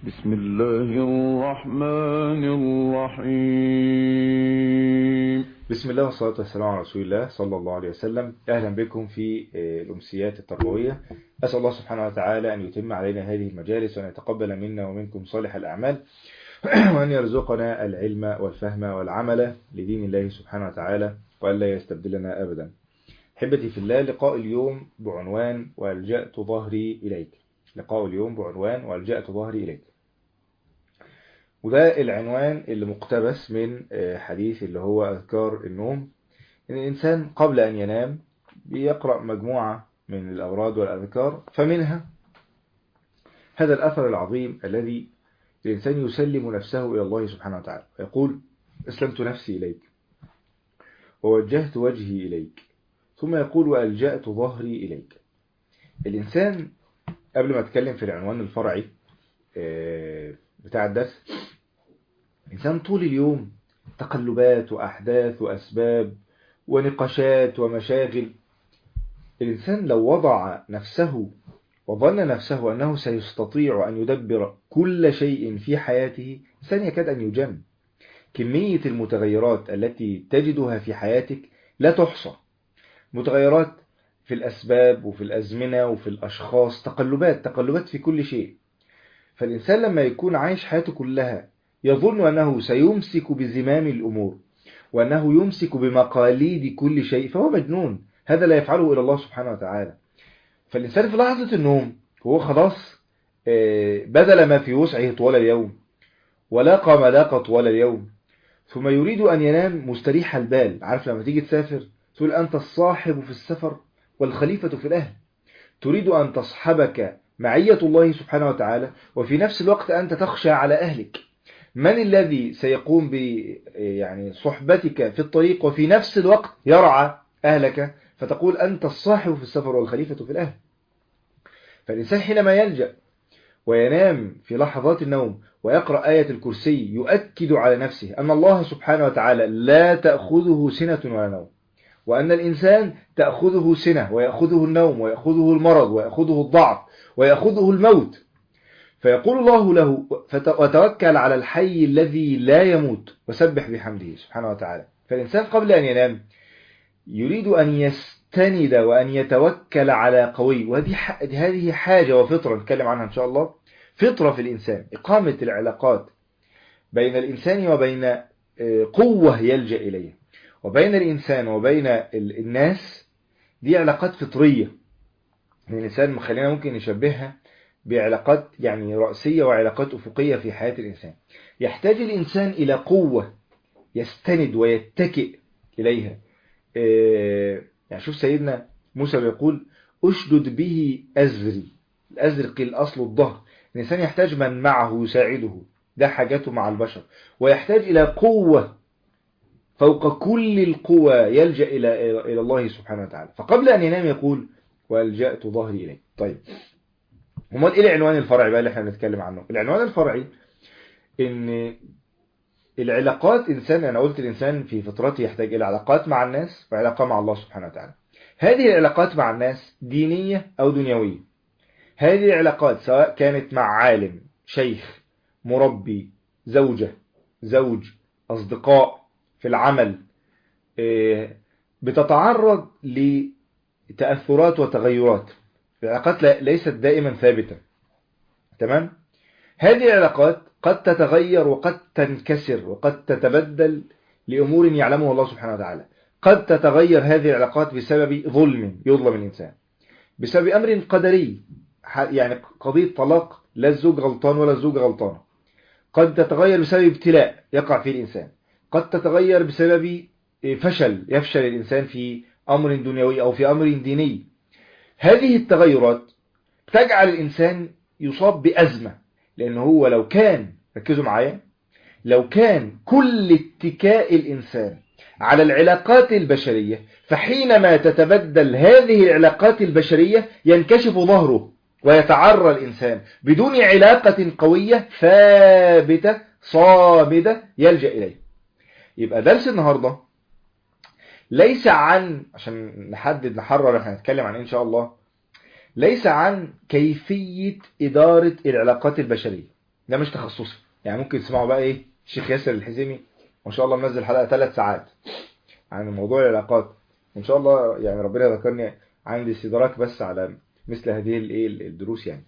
بسم الله الرحمن الرحيم. بسم الله والصلاة والسلام على رسول الله صلى الله عليه وسلم. أهلا بكم في الأمسيات التربوية. أسأل الله سبحانه وتعالى أن يتم علينا هذه المجالس وأن يتقبل منا ومنكم صالح الأعمال وأن يرزقنا العلم والفهم والعمل لدين الله سبحانه وتعالى وأن لا يستبدلنا أبدا. حبتي في الله، لقاء اليوم بعنوان وألجأت ظهري إليك. لقاء اليوم بعنوان وألجأت ظهري إليك، وده العنوان اللي مقتبس من حديث اللي هو أذكار النوم. إن الإنسان قبل أن ينام بيقرأ مجموعة من الأوراد والأذكار، فمنها هذا الأثر العظيم الذي الإنسان يسلم نفسه إلى الله سبحانه وتعالى ويقول: أسلمت نفسي إليك ووجهت وجهي إليك، ثم يقول: وألجأت ظهري إليك. الإنسان قبل ما أتكلم في العنوان الفرعي بتاع الدرس، الإنسان طول اليوم تقلبات وأحداث وأسباب ونقاشات ومشاغل. الإنسان لو وضع نفسه وظن نفسه أنه سيستطيع أن يدبر كل شيء في حياته، الإنسان يكاد أن يجن. كمية المتغيرات التي تجدها في حياتك لا تحصى، متغيرات في الأسباب وفي الأزمنة وفي الأشخاص، تقلبات في كل شيء. فالإنسان لما يكون عايش حياته كلها يظن أنه سيمسك بزمام الأمور وأنه يمسك بمقاليد كل شيء، فهو مجنون. هذا لا يفعله إلى الله سبحانه وتعالى. فالإنسان في لحظة النوم هو خلاص بذل ما في وسعه طوال اليوم ولاقى ما لاقى طوال اليوم، ثم يريد أن ينام مستريح البال. عارف لما تيجي تسافر تقول: أنت الصاحب في السفر والخليفة في الأهل. تريد أن تصحبك معية الله سبحانه وتعالى، وفي نفس الوقت أنت تخشى على أهلك. من الذي سيقوم يعني صحبتك في الطريق وفي نفس الوقت يرعى أهلك؟ فتقول: أنت الصاحب في السفر والخليفة في الأهل. فالإنسان حينما يلجأ وينام في لحظات النوم ويقرأ آية الكرسي يؤكد على نفسه أن الله سبحانه وتعالى لا تأخذه سنة ولا نوم، وأن الإنسان تأخذه سنة ويأخذه النوم ويأخذه المرض ويأخذه الضعف ويأخذه الموت. فيقول الله له: وتوكل على الحي الذي لا يموت وسبح بحمده سبحانه وتعالى. فالإنسان قبل أن ينام يريد أن يستند وأن يتوكل على قوي، وهذه حاجة وفطرة نتكلم عنها إن شاء الله. فطرة في الإنسان، إقامة العلاقات بين الإنسان وبين قوة يلجأ إليها، وبين الإنسان وبين الناس. دي علاقات فطرية. الإنسان خلينا ممكن نشبهها بعلاقات يعني رأسية وعلاقات أفقية في حياة الإنسان. يحتاج الإنسان إلى قوة يستند ويتكئ إليها. يعني شوف سيدنا موسى بيقول: أشدد به أزري. الأزر قيل أصل الظهر. الإنسان يحتاج من معه يساعده، ده حاجاته مع البشر، ويحتاج إلى قوة فوق كل القوى يلجأ إلى الله سبحانه وتعالى. فقبل أن ينام يقول: وألجأت ظهري إليه. طيب، امال ايه العنوان الفرعي بقى اللي احنا بنتكلم عنه؟ العنوان الفرعي ان العلاقات، انا قلت الانسان في فطرته يحتاج الى علاقات مع الناس وعلاقة مع الله سبحانه وتعالى. هذه العلاقات مع الناس دينية او دنيوية. هذه العلاقات سواء كانت مع عالم، شيخ، مربي، زوجة، زوج، اصدقاء في العمل، بتتعرض لتأثرات وتغيرات. العلاقات ليست دائما ثابتة. تمام؟ هذه العلاقات قد تتغير وقد تنكسر وقد تتبدل لأمور يعلمها الله سبحانه وتعالى. قد تتغير هذه العلاقات بسبب ظلم يظلم الإنسان، بسبب أمر قدري، يعني قضية طلاق لا الزوج غلطان ولا الزوجة غلطانة. قد تتغير بسبب ابتلاء يقع فيه الإنسان. قد تتغير بسبب يفشل الإنسان في أمر دنيوي أو في أمر ديني. هذه التغيرات تجعل الإنسان يصاب بأزمة، لأنه هو لو كان، ركزوا معايا، لو كان كل اتكاء الإنسان على العلاقات البشرية، فحينما تتبدل هذه العلاقات البشرية ينكشف ظهره ويتعرى الإنسان بدون علاقة قوية ثابتة صامدة يلجأ إليه. يبقى درس النهاردة ليس عشان نحرر احنا هنتكلم عن إن شاء الله، ليس عن كيفية إدارة العلاقات البشرية. ده مش تخصصي. يعني ممكن تسمعوا بقى ايه الشيخ ياسر الحزيمي ما شاء الله منزل حلقة 3 ساعات عن موضوع العلاقات، ان شاء الله يعني ربنا ذكرني عندي استدراك بس على مثل هذه الدروس يعني.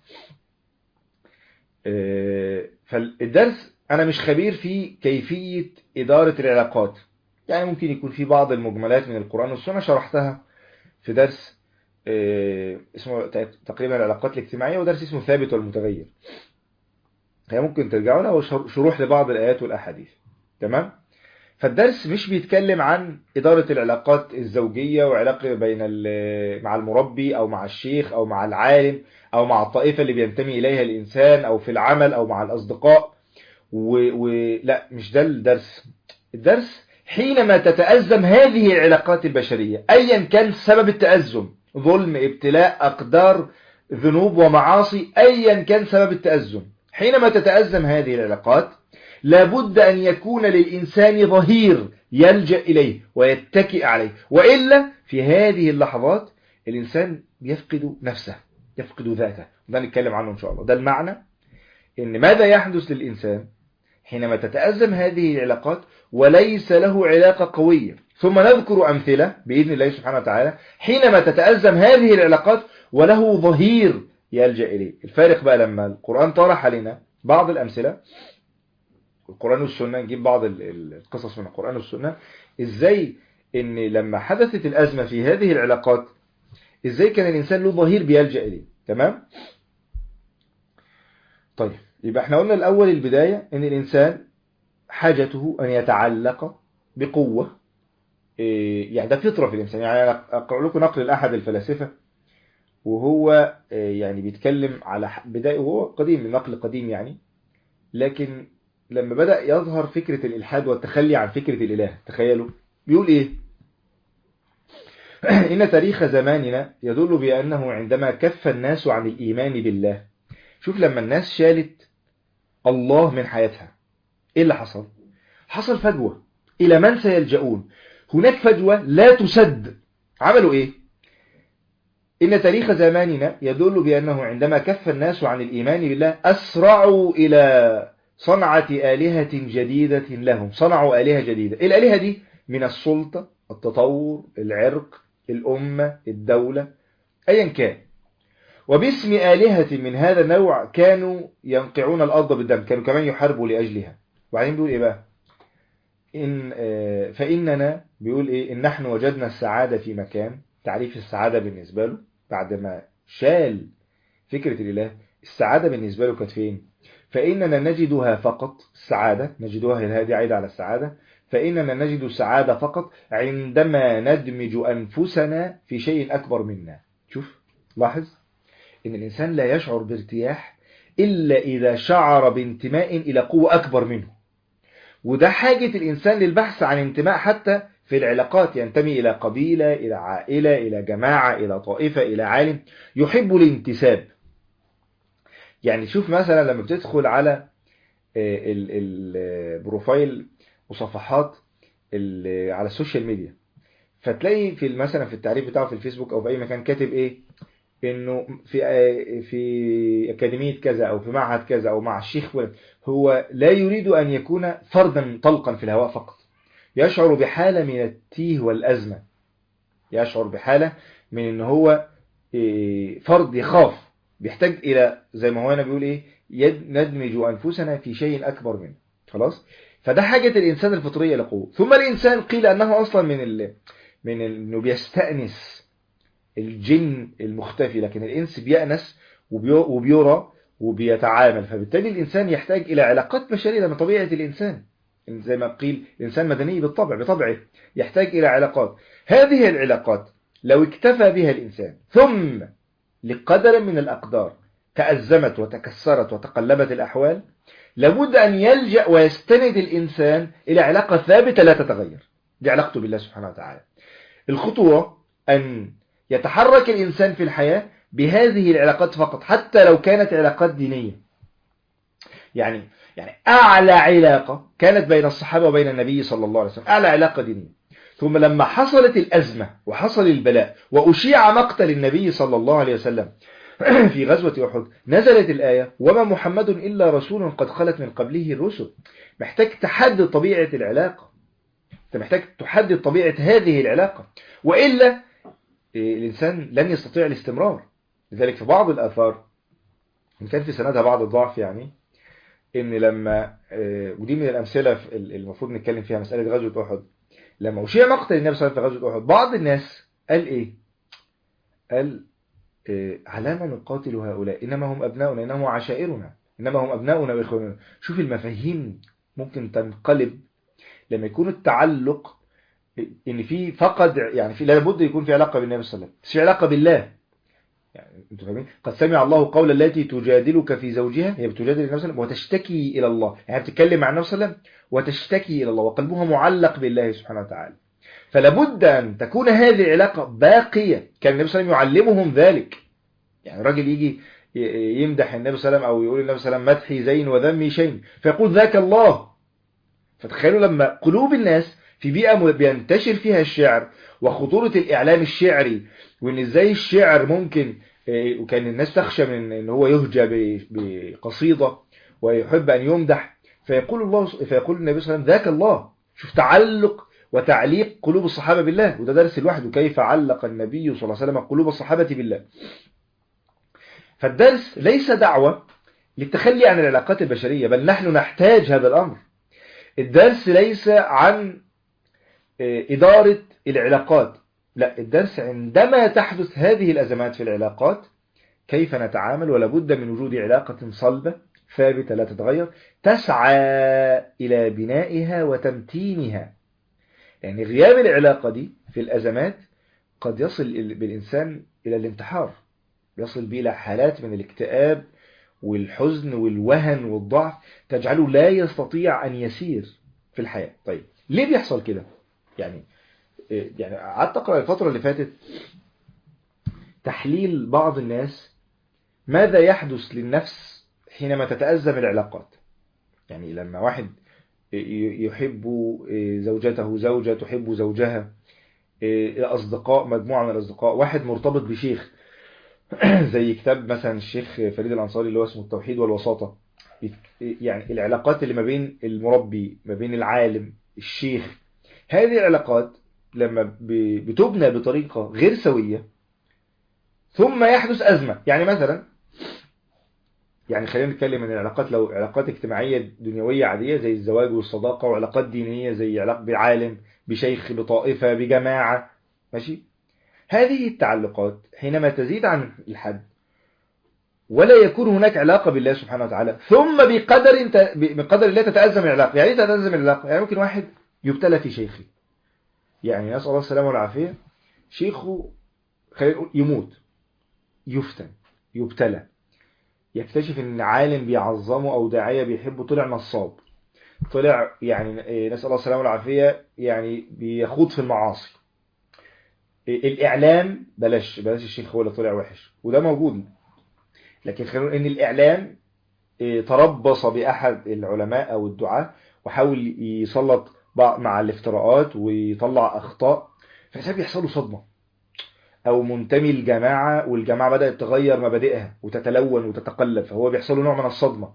فالدرس انا مش خبير في كيفية ادارة العلاقات، يعني ممكن يكون في بعض المجملات من القرآن والسنة شرحتها في درس اسمه تقريبا العلاقات الاجتماعية، ودرس اسمه ثابت والمتغير، هي ممكن ترجعوا لها وشروح لبعض الآيات والأحاديث. تمام. فالدرس مش بيتكلم عن إدارة العلاقات الزوجية وعلاقة بين مع المربي أو مع الشيخ أو مع العالم أو مع الطائفة اللي بينتمي إليها الإنسان أو في العمل أو مع الأصدقاء لا مش ده الدرس. الدرس حينما تتأزم هذه العلاقات البشرية أيا كان سبب التأزم، ظلم، ابتلاء، أقدار، ذنوب ومعاصي، أيا كان سبب التأزم، حينما تتأزم هذه العلاقات لابد أن يكون للإنسان ظهير يلجأ إليه ويتكئ عليه، وإلا في هذه اللحظات الإنسان يفقد نفسه، يفقد ذاته. ده نتكلم عنه إن شاء الله. ده المعنى إن ماذا يحدث للإنسان حينما تتأزم هذه العلاقات وليس له علاقة قوية. ثم نذكر أمثلة بإذن الله سبحانه وتعالى حينما تتأزم هذه العلاقات وله ظهير يلجأ إليه. الفارق بقى لما القرآن طرح علينا بعض الأمثلة، القرآن والسنة، نجيب بعض القصص من القرآن والسنة، إزاي إن لما حدثت الأزمة في هذه العلاقات إزاي كان الإنسان له ظهير بيلجأ إليه. تمام. طيب يبقى احنا قلنا الأول البداية إن الإنسان حاجته أن يتعلق بقوة، يعني ده فطرة في الإنسان. يعني أقرأ لكم نقل لأحد الفلاسفة وهو يعني بيتكلم على بداية، وهو قديم، النقل قديم يعني، لكن لما بدأ يظهر فكرة الإلحاد والتخلي عن فكرة الإله، تخيلوا بيقول إيه؟ إن تاريخ زماننا يدل بأنه عندما كف الناس عن الإيمان بالله، شوف لما الناس شالت الله من حياتها إيه اللي حصل؟ حصل فجوة. إلى من سيلجؤون؟ هناك فجوة لا تسد. عملوا إيه؟ إن تاريخ زماننا يدل بأنه عندما كف الناس عن الإيمان بالله أسرعوا إلى صنعة آلهة جديدة لهم. صنعوا آلهة جديدة. الآلهة دي من السلطة، التطور، العرق، الأمة، الدولة، أيا كان، وباسم آلهة من هذا النوع كانوا ينقعون الأرض بالدم، كانوا كمان يحاربوا لأجلها. وبعدين بيقول إيه بقى؟ فإننا بيقول إيه؟ إن نحن وجدنا السعادة في مكان. تعريف السعادة بالنسبة له بعد ما شال فكرة الإله، السعادة بالنسبة له كانت فين؟ فإننا نجدها فقط، السعادة نجدها، هذه عايدة على السعادة، فإننا نجد السعادة فقط عندما ندمج أنفسنا في شيء أكبر منا. شوف لاحظ إن الإنسان لا يشعر بارتياح إلا إذا شعر بانتماء إلى قوة أكبر منه. وده حاجة الإنسان للبحث عن انتماء حتى في العلاقات، ينتمي إلى قبيلة، إلى عائلة، إلى جماعة، إلى طائفة، إلى عالم، يحب الانتساب. يعني شوف مثلا لما بتدخل على البروفايل وصفحات على السوشيال ميديا، فتلاقي في مثلا في التعريف بتاعه في الفيسبوك أو في أي مكان كاتب إيه؟ إنه في أكاديمية كذا أو في معهد كذا أو مع الشيخ. هو لا يريد أن يكون فردا طلقا في الهواء فقط، يشعر بحالة من التيه والأزمة، يشعر بحالة من إن هو فرد يخاف، بيحتاج إلى زي ما هو هنا بيقول إيه؟ ندمج أنفسنا في شيء أكبر منه. خلاص. فده حاجة الإنسان الفطرية لقوة. ثم الإنسان قيل أنه أصلا من إنه بيستأنس الجن المختفي، لكن الإنس بيأنس وبيرى وبيتعامل. فبالتالي الإنسان يحتاج إلى علاقات بشرية من طبيعة الإنسان، زي ما قيل الإنسان مدني بطبعه يحتاج إلى علاقات. هذه العلاقات لو اكتفى بها الإنسان ثم لقدر من الأقدار تأزمت وتكسرت وتقلبت الأحوال، لابد أن يلجأ ويستند الإنسان إلى علاقة ثابتة لا تتغير، دي علاقته بالله سبحانه وتعالى. الخطوة أن يتحرك الإنسان في الحياة بهذه العلاقات فقط، حتى لو كانت علاقات دينية. يعني أعلى علاقة كانت بين الصحابة وبين النبي صلى الله عليه وسلم أعلى علاقة دينية. ثم لما حصلت الأزمة وحصل البلاء وأشيع مقتل النبي صلى الله عليه وسلم في غزوة أحد نزلت الآية وما محمد إلا رسول قد خلت من قبله الرسل. محتاج تحدد طبيعة العلاقة، أنت محتاج تحدد طبيعة هذه العلاقة، وإلا الإنسان لن يستطيع الاستمرار. لذلك في بعض الآثار إن كان في سندها بعض الضعف، يعني إن لما ودي من الأمثلة المفروض نتكلم فيها مسألة غزوة أحد، لما أشيع مقتل النبي صلى الله عليه وسلم في غزوة أحد بعض الناس قال إيه؟ قال على ما نقاتل هؤلاء إنما هم أبناؤنا إنما هم عشائرنا إنما هم أبناؤنا وإخواننا. شوف المفاهيم ممكن تنقلب لما يكون التعلق إن في فقد، يعني في لابد يكون في علاقة بالنبي صلى الله عليه وسلم، بس في علاقة بالله. يعني انتوا فاهمين؟ قد سمع الله قول التي تجادلك في زوجها، هي بتجادل النبي صلى الله عليه وسلم وتشتكي إلى الله، يعني بتتكلم مع النبي صلى الله عليه وسلم وتشتكي إلى الله وقلبها معلق بالله سبحانه وتعالى. فلابد أن تكون هذه العلاقة باقية. كان النبي صلى الله عليه وسلم يعلمهم ذلك. يعني الراجل يجي يمدح النبي صلى الله عليه وسلم أو يقول النبي صلى الله عليه وسلم مدحي زين وذمي شين، فيقول ذاك الله. فتخيلوا لما قلوب الناس في بيئة بينتشر فيها الشعر وخطورة الإعلام الشعري، وإن إزاي الشعر ممكن، وكان الناس تخشى من إن هو يهجى بقصيدة ويحب أن يمدح، فيقول النبي صلى الله عليه وسلم ذاك الله. شوف تعلق وتعليق قلوب الصحابة بالله، وده درس الواحد وكيف علق النبي صلى الله عليه وسلم قلوب الصحابة بالله. فالدرس ليس دعوة للتخلي عن العلاقات البشرية، بل نحن نحتاج هذا الأمر. الدرس ليس عن إدارة العلاقات، لا، الدرس عندما تحدث هذه الأزمات في العلاقات كيف نتعامل، ولا بد من وجود علاقة صلبة ثابتة لا تتغير تسعى إلى بنائها وتمتينها. يعني غياب العلاقة دي في الأزمات قد يصل بالإنسان إلى الانتحار، يصل به إلى حالات من الاكتئاب والحزن والوهن والضعف تجعله لا يستطيع أن يسير في الحياة. طيب ليه بيحصل كده؟ يعني قعدت أقرأ الفترة اللي فاتت تحليل بعض الناس ماذا يحدث للنفس حينما تتأزم العلاقات. يعني لما واحد يحب زوجته، زوجة تحب زوجها، أصدقاء، مجموعة من الأصدقاء، واحد مرتبط بشيخ زي كتاب مثلا الشيخ فريد الأنصاري اللي هو اسمه التوحيد والوساطة. يعني العلاقات اللي ما بين المربي، ما بين العالم، الشيخ، هذه العلاقات لما بتبنى بطريقة غير سوية ثم يحدث أزمة. يعني مثلا، يعني خلينا نتكلم عن العلاقات، لو علاقات اجتماعية دنيوية عادية زي الزواج والصداقة، وعلاقات دينية زي علاقة بعالم، بشيخ، بطائفة، بجماعة، ماشي. هذه التعلقات حينما تزيد عن الحد ولا يكون هناك علاقة بالله سبحانه وتعالى، ثم بقدر الله تتأزم العلاقة. يعني ايه تتأزم العلاقة؟ يعني ممكن واحد يبتلى في شيخه، يعني نسأل الله السلامة والعافية، شيخه خلينا نقول يموت، يفتن، يبتلى، يكتشف ان عالم بيعظمه او داعية بيحبه طلع نصاب، طلع يعني نسأل الله السلامة والعافية يعني بيخوض في المعاصي. الإعلام بلاش الشيخ هو اللي طلع وحش وده موجود، لكن خلينا نقول ان الإعلام تربص بأحد العلماء أو الدعاة وحاول يسلط مع الافتراءات ويطلع أخطاء، فساب يحصله صدمة. أو منتمي الجماعة والجماعة بدأت تغير مبادئها وتتلون وتتقلب، فهو بيحصله نوع من الصدمة.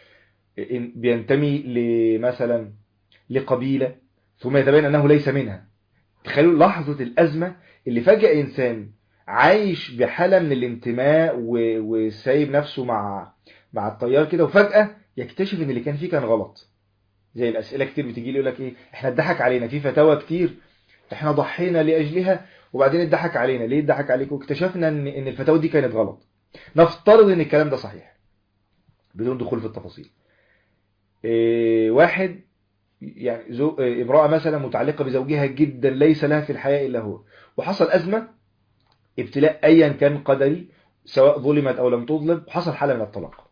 بينتمي مثلا لقبيلة ثم يتبين أنه ليس منها. تخيلوا لحظة الأزمة اللي فجأة إنسان عايش بحالة من الانتماء وسايب نفسه مع التيار كده، وفجأة يكتشف ان اللي كان فيه كان غلط. زي الأسئلة كتير بتجي لي يقول لك ايه، احنا اتضحك علينا في فتاوى كتير احنا ضحينا لأجلها وبعدين اتضحك علينا. ليه اتضحك عليكم؟ واكتشفنا ان الفتاوى دي كانت غلط. نفترض ان الكلام ده صحيح بدون دخول في التفاصيل. واحد يعني امرأة مثلا متعلقة بزوجها جدا ليس لها في الحياة إلا هو، وحصل أزمة، ابتلاء أيا كان قدري، سواء ظلمت أو لم تظلم، وحصل حالة من الطلاق.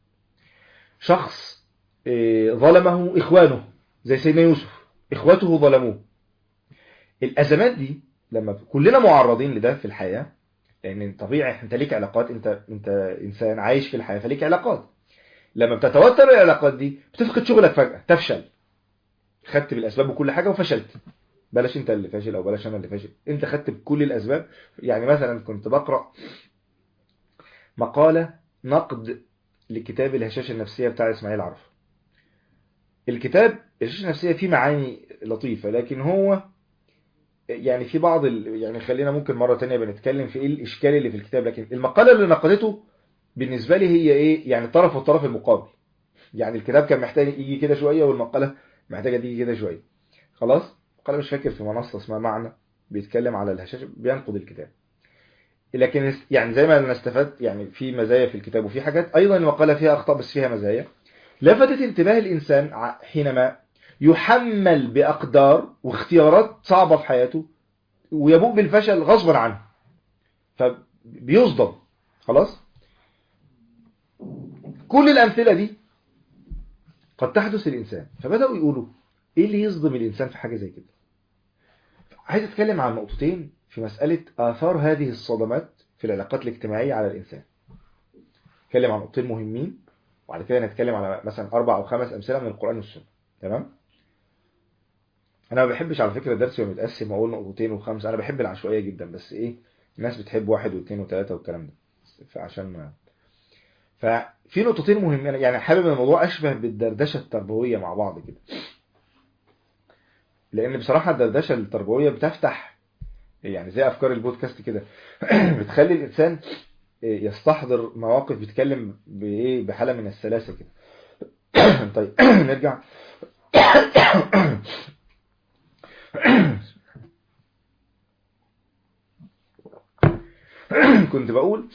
شخص ظلمه إخوانه زي سيدنا يوسف، إخوته ظلموه. الأزمات دي لما كلنا معرضين لده في الحياة، لأن طبيعي أنت ليك علاقات، أنت إنسان عايش في الحياة فليك علاقات. لما بتتوتر العلاقات دي بتفقد شغلك فجأة، تفشل، خدت بالأسباب وكل حاجة وفشلت. بلاش انت اللي فاشل او بلاش انا اللي فاشل، انت خدت بكل الاسباب. يعني مثلا كنت بقرأ مقالة نقد لكتاب الهشاشة النفسية بتاع إسماعيل عرفة. الكتاب الهشاشة النفسية فيه معاني لطيفة، لكن هو يعني في بعض يعني خلينا ممكن مرة تانية بنتكلم في ايه الإشكال اللي في الكتاب. لكن المقالة اللي نقدته بالنسبة لي هي ايه، يعني طرف والطرف المقابل. يعني الكتاب كان محتاج يجي كده شوية، والمقالة محتاجة تيجي كده شوية. خلاص، مقالة مش فاكر في منصة اسمها معنى، بيتكلم على الهشاشة، بينقد الكتاب. لكن يعني زي ما انا استفدت، يعني في مزايا في الكتاب وفي حاجات ايضا المقالة فيها اخطاء بس فيها مزايا. لفتت انتباه الانسان حينما يحمل باقدار واختيارات صعبة في حياته ويبوء بالفشل غصبا عنه، فبيصدم. خلاص، كل الامثلة دي قد تحدث للانسان، فبدأوا يقولوا ايه اللي يصدم الانسان في حاجة زي كده. عايز اتكلم عن نقطتين في مسألة آثار هذه الصدمات في العلاقات الاجتماعية على الإنسان. نتكلم عن نقطتين مهمين، وبعد كده نتكلم على مثلا 4 أو 5 أمثلة من القرآن والسنة. تمام؟ أنا ما بحبش على فكرة الدرس يبقى متقسم وأقول نقطتين و5، أنا بحب العشوائية جدا، بس إيه، الناس بتحب 1 و2 و3 والكلام ده، فعشان ما ففي نقطتين مهمين، يعني حابب الموضوع أشبه بالدردشة التربوية مع بعض كده، لأن بصراحة الدردشة التربوية بتفتح يعني زي أفكار البودكاست كده بتخلي الإنسان يستحضر مواقف، بيتكلم بإيه، بحالة من السلاسة كده. طيب نرجع. كنت بقول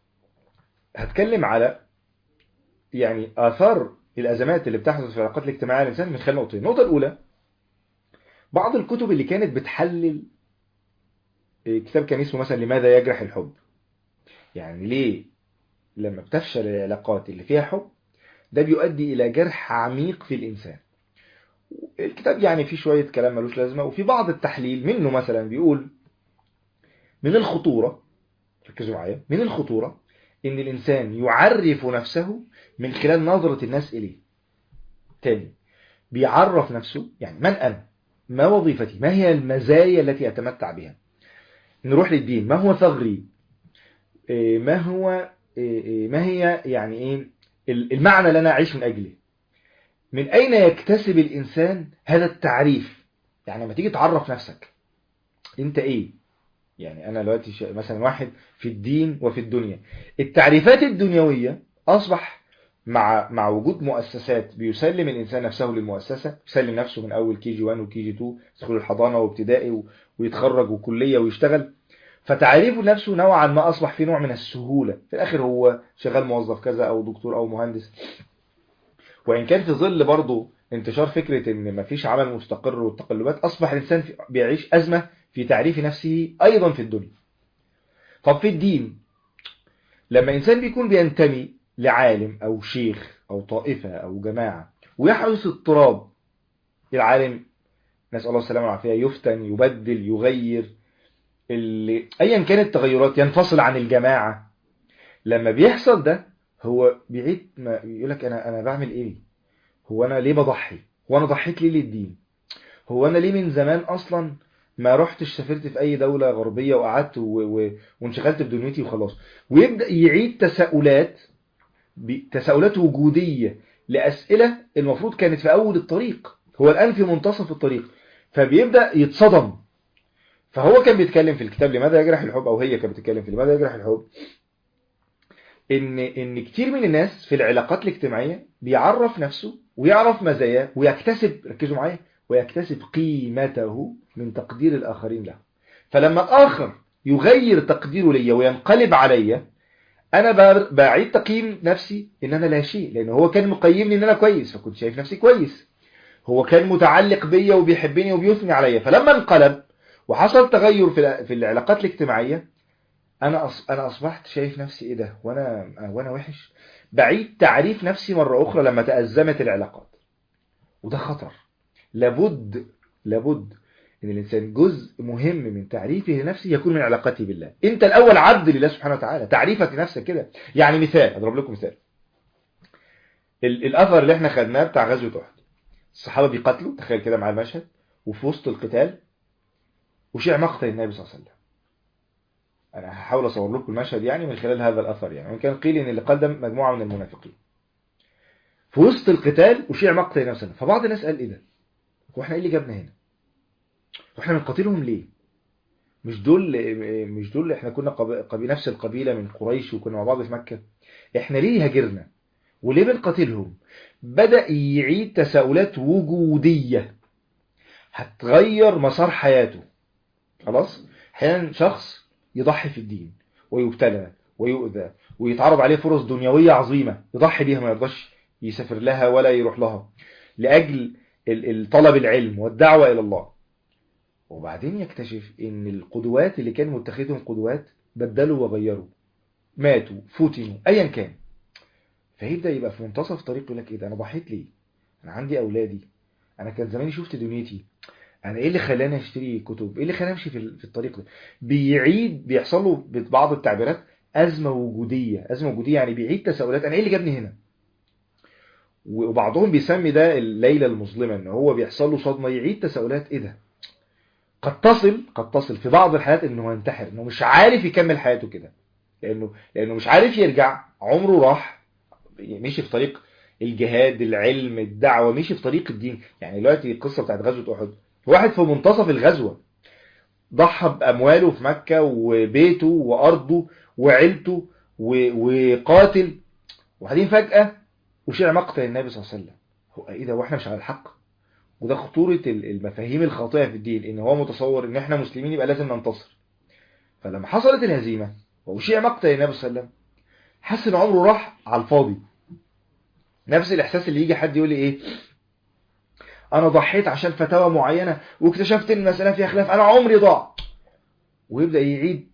هتكلم على يعني آثار الأزمات اللي بتحدث في العلاقات الاجتماعية للإنسان من خلال نقطتين. النقطة الأولى، بعض الكتب اللي كانت بتحلل، كتاب كان اسمه مثلا لماذا يجرح الحب، يعني ليه لما بتفشل العلاقات اللي فيها حب ده بيؤدي إلى جرح عميق في الإنسان. الكتاب يعني فيه شوية كلام ملوش لازمة، وفي بعض التحليل منه مثلا بيقول من الخطورة، ركزوا معايا، من الخطورة إن الإنسان يعرف نفسه من خلال نظرة الناس إليه. تاني، بيعرف نفسه، يعني من أنا، ما وظيفتي، ما هي المزايا التي أتمتع بها. نروح للدين، ما هو ثغري، ما هو ما هي يعني إيه المعنى اللي أنا أعيش من أجله. من أين يكتسب الإنسان هذا التعريف؟ يعني لما تيجي تعرف نفسك أنت إيه، يعني أنا دلوقتي مثلا واحد في الدين وفي الدنيا، التعريفات الدنيوية أصبح مع وجود مؤسسات بيسلم الإنسان نفسه للمؤسسة، يسلم نفسه من أول كي جي 1 وكي جي 2، يدخل الحضانة وابتدائي ويتخرج وكلية ويشتغل، فتعريفه نفسه نوعا ما أصبح فيه نوع من السهولة، في الآخر هو شغال موظف كذا أو دكتور أو مهندس. وإن كان في ظل برضه انتشار فكرة إن مفيش عمل مستقر والتقلبات، أصبح الإنسان بيعيش أزمة في تعريف نفسه أيضا في الدنيا. طب في الدين، لما إنسان بيكون بينتمي لعالم أو شيخ أو طائفة أو جماعة ويحدث اضطراب، العالم نسأل الله السلامة والعافية يفتن، يبدل، يغير، أيا كانت التغيرات، ينفصل عن الجماعة. لما بيحصل ده هو بيعيد يقول لك أنا بعمل إيه، هو أنا ليه بضحي، هو أنا ضحيت ليه للدين، هو أنا ليه من زمان أصلا ما رحتش سافرت في أي دولة غربية وقعدت وانشغلت بدنيتي وخلاص. ويبدأ يعيد تساؤلات وجودية لأسئلة المفروض كانت في أول الطريق، هو الآن في منتصف الطريق، فبيبدأ يتصدم. فهو كان بيتكلم في الكتاب لماذا يجرح الحب، أو هي كانت بتتكلم في لماذا يجرح الحب، إن كتير من الناس في العلاقات الاجتماعية بيعرف نفسه ويعرف مزاياه ويكتسب، ركزوا معايا، ويكتسب قيمته من تقدير الآخرين له. فلما الآخر يغير تقديره لي وينقلب علي، أنا بعيد تقييم نفسي إن أنا لا شيء، لأن هو كان مقيمني إن أنا كويس فكنت شايف نفسي كويس، هو كان متعلق بيا وبيحبني وبيثني عليا، فلما انقلب وحصل تغير في العلاقات الاجتماعية، أنا أصبحت شايف نفسي إيه ده، وأنا وحش، بعيد تعريف نفسي مرة أخرى لما تأزمت العلاقات. وده خطر. لابد ان الانسان جزء مهم من تعريفه لنفسه يكون من علاقته بالله. انت الاول عبد لله سبحانه وتعالى، تعريفك لنفسك كده. يعني مثال، اضرب لكم مثال، الاثر اللي احنا خدناه بتاع غزوة احد، الصحابة بيقتلوا، تخيل كده مع المشهد، وفي وسط القتال وشيع مقتل النبي صلى الله عليه وسلم. انا هحاول اصور لكم المشهد يعني من خلال هذا الاثر. يعني وان كان قيل ان اللي قدم مجموعه من المنافقين في وسط القتال اشيع مقتل النبي صلى الله عليه وسلم. فبعض الناس قال ايه ده، هو احنا ايه اللي جابنا هنا، واحنا بنقاتلهم ليه؟ مش دول احنا كنا نفس القبيله من قريش وكنا مع بعض في مكه، احنا ليه هاجرنا وليه بنقاتلهم؟ بدأ يعيد تساؤلات وجوديه هتغير مسار حياته. خلاص، احيانا شخص يضحي في الدين ويبتلى ويؤذى ويتعرض عليه فرص دنيوية عظيمة يضحي بيها، ما يرضاش يسافر لها ولا يروح لها لأجل طلب العلم والدعوة إلى الله، وبعدين يكتشف ان القدوات اللي كان متخذهم قدوات بدلوا وغيروا، ماتوا، فتنوا، ايا كان. فيبدأ يبقى في منتصف طريق يقول لك ايه ده، انا ضحيت ليه؟ انا عندي اولادي، انا كان زماني شفت دنيتي، انا ايه اللي خلاني اشتري كتب، ايه اللي خلاني امشي في الطريق ده؟ بيحصل له ببعض التعبيرات ازمه وجوديه. ازمه وجوديه يعني بيعيد تساؤلات، انا ايه اللي جابني هنا؟ وبعضهم بيسمي ده الليله المظلمه، ان هو بيحصل له صدمه يعيد تساؤلات، ايه ده؟ قد تصل في بعض الحالات انه ينتحر، انه مش عارف يكمل حياته كده، لانه مش عارف يرجع، عمره راح، مشي في طريق الجهاد، العلم، الدعوه، مشي في طريق الدين. يعني دلوقتي القصه بتاعت غزوه احد، واحد في منتصف الغزوه ضحى بأمواله في مكة وبيته وأرضه وعيلته وقاتل، وبعدين فجأة وشيع مقتل النبي صلى الله عليه وسلم. هو ايه ده، واحنا مش على الحق؟ وده خطورة المفاهيم الخاطئة في الدين، ان هو متصور ان احنا مسلمين يبقى لازم ننتصر. فلما حصلت الهزيمة وشيع مقتل النبي صلى الله عليه وسلم، حس ان عمره راح على الفاضي. نفس الاحساس اللي يجي حد يقول لي ايه، انا ضحيت عشان فتاوى معينة واكتشفت ان المسألة فيها خلاف، انا عمري ضاع. ويبدأ يعيد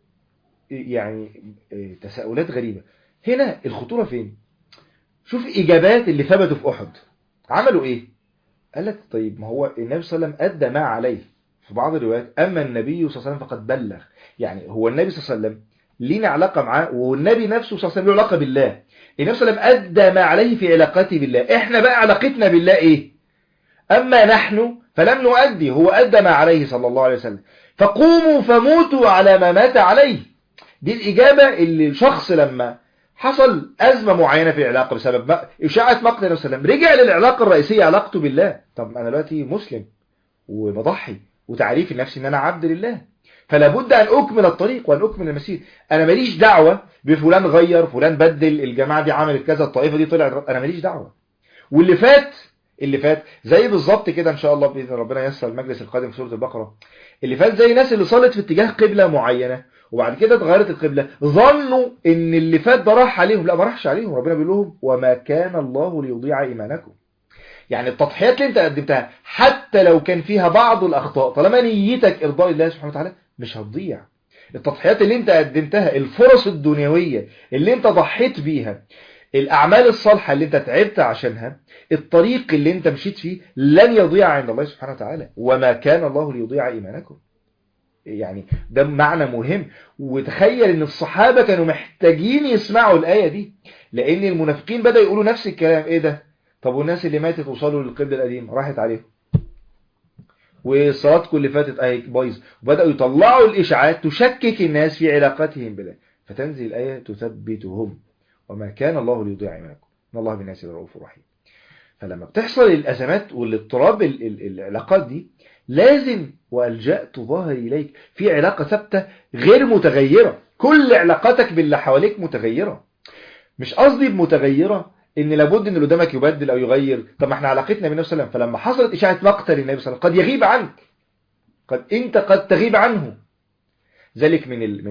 يعني تساؤلات غريبة. هنا الخطورة فين؟ شوف إجابات اللي ثبتوا في أحد عملوا إيه؟ قال لك طيب ما هو النبي صلى الله عليه وسلم أدى ما عليه. في بعض الروايات أما النبي صلى الله عليه وسلم فقد بلغ. يعني هو النبي صلى الله عليه وسلم لينا علاقة معاه، والنبي نفسه صلى الله عليه وسلم له علاقة بالله. النبي صلى الله عليه وسلم أدى ما عليه في علاقته بالله، إحنا بقى علاقتنا بالله إيه؟ أما نحن فلم نؤدي، هو أدى ما عليه صلى الله عليه وسلم، فقوموا فموتوا على ما مات عليه. دي الإجابة اللي الشخص لما حصل أزمة معينة في العلاقة بسبب إشاعة مقتل النبي صلى الله عليه وسلم رجع للعلاقة الرئيسية، علاقته بالله. طب أنا دلوقتي مسلم وبضحي، وتعريف النفس إن أنا عبد لله، فلا بد أن أكمل الطريق وأن أكمل المسير. أنا ماليش دعوة بفلان غير، فلان بدل، الجماعة دي عملت كذا، الطائفة دي طلعت، أنا ماليش دعوة. واللي فات زي بالظبط كده إن شاء الله بإذن ربنا ييسر المجلس القادم في سورة البقرة، اللي فات زي ناس اللي صلت في اتجاه قبلة معينة وبعد كده اتغيرت القبلة، ظنوا ان اللي فات ده راح عليهم. لا، ما راحش عليهم. ربنا بيقول لهم وما كان الله ليضيع ايمانكم. يعني التضحيات اللي انت قدمتها حتى لو كان فيها بعض الاخطاء، طالما نيتك ارضاء الله سبحانه وتعالى مش هتضيع. التضحيات اللي انت قدمتها، الفرص الدنيوية اللي انت ضحيت بيها، الأعمال الصالحة اللي انت تعبت عشانها، الطريق اللي انت مشيت فيه لن يضيع عند الله سبحانه وتعالى. وما كان الله ليضيع إيمانكم. يعني ده معنى مهم. وتخيل ان الصحابة كانوا محتاجين يسمعوا الآية دي، لأن المنافقين بدأوا يقولوا نفس الكلام. ايه ده، طب والناس اللي ماتت وصلوا للقبلة القديمة راحت عليهم، وصلاتكم اللي فاتت اهي بايظ، وبدأوا يطلعوا الإشاعات تشكك الناس في علاقتهم بالله. فتنزل الآية تثبتهم وما كان الله ليضيع إيمانكم إن الله بالناس لرؤوف رحيم. فلما بتحصل الأزمات والاضطراب العلاقات دي، لازم وألجأت ظهري إليك في علاقة ثابتة غير متغيرة. كل علاقاتك باللي حواليك متغيرة. مش قصدي بمتغيرة ان لابد ان اللي قدامك يبدل او يغير. طب ما احنا علاقتنا بالنبي صلى الله عليه وسلم، فلما حصلت اشاعه مقتل النبي صلى الله عليه وسلم قد يغيب عنك، قد تغيب عنه. ذلك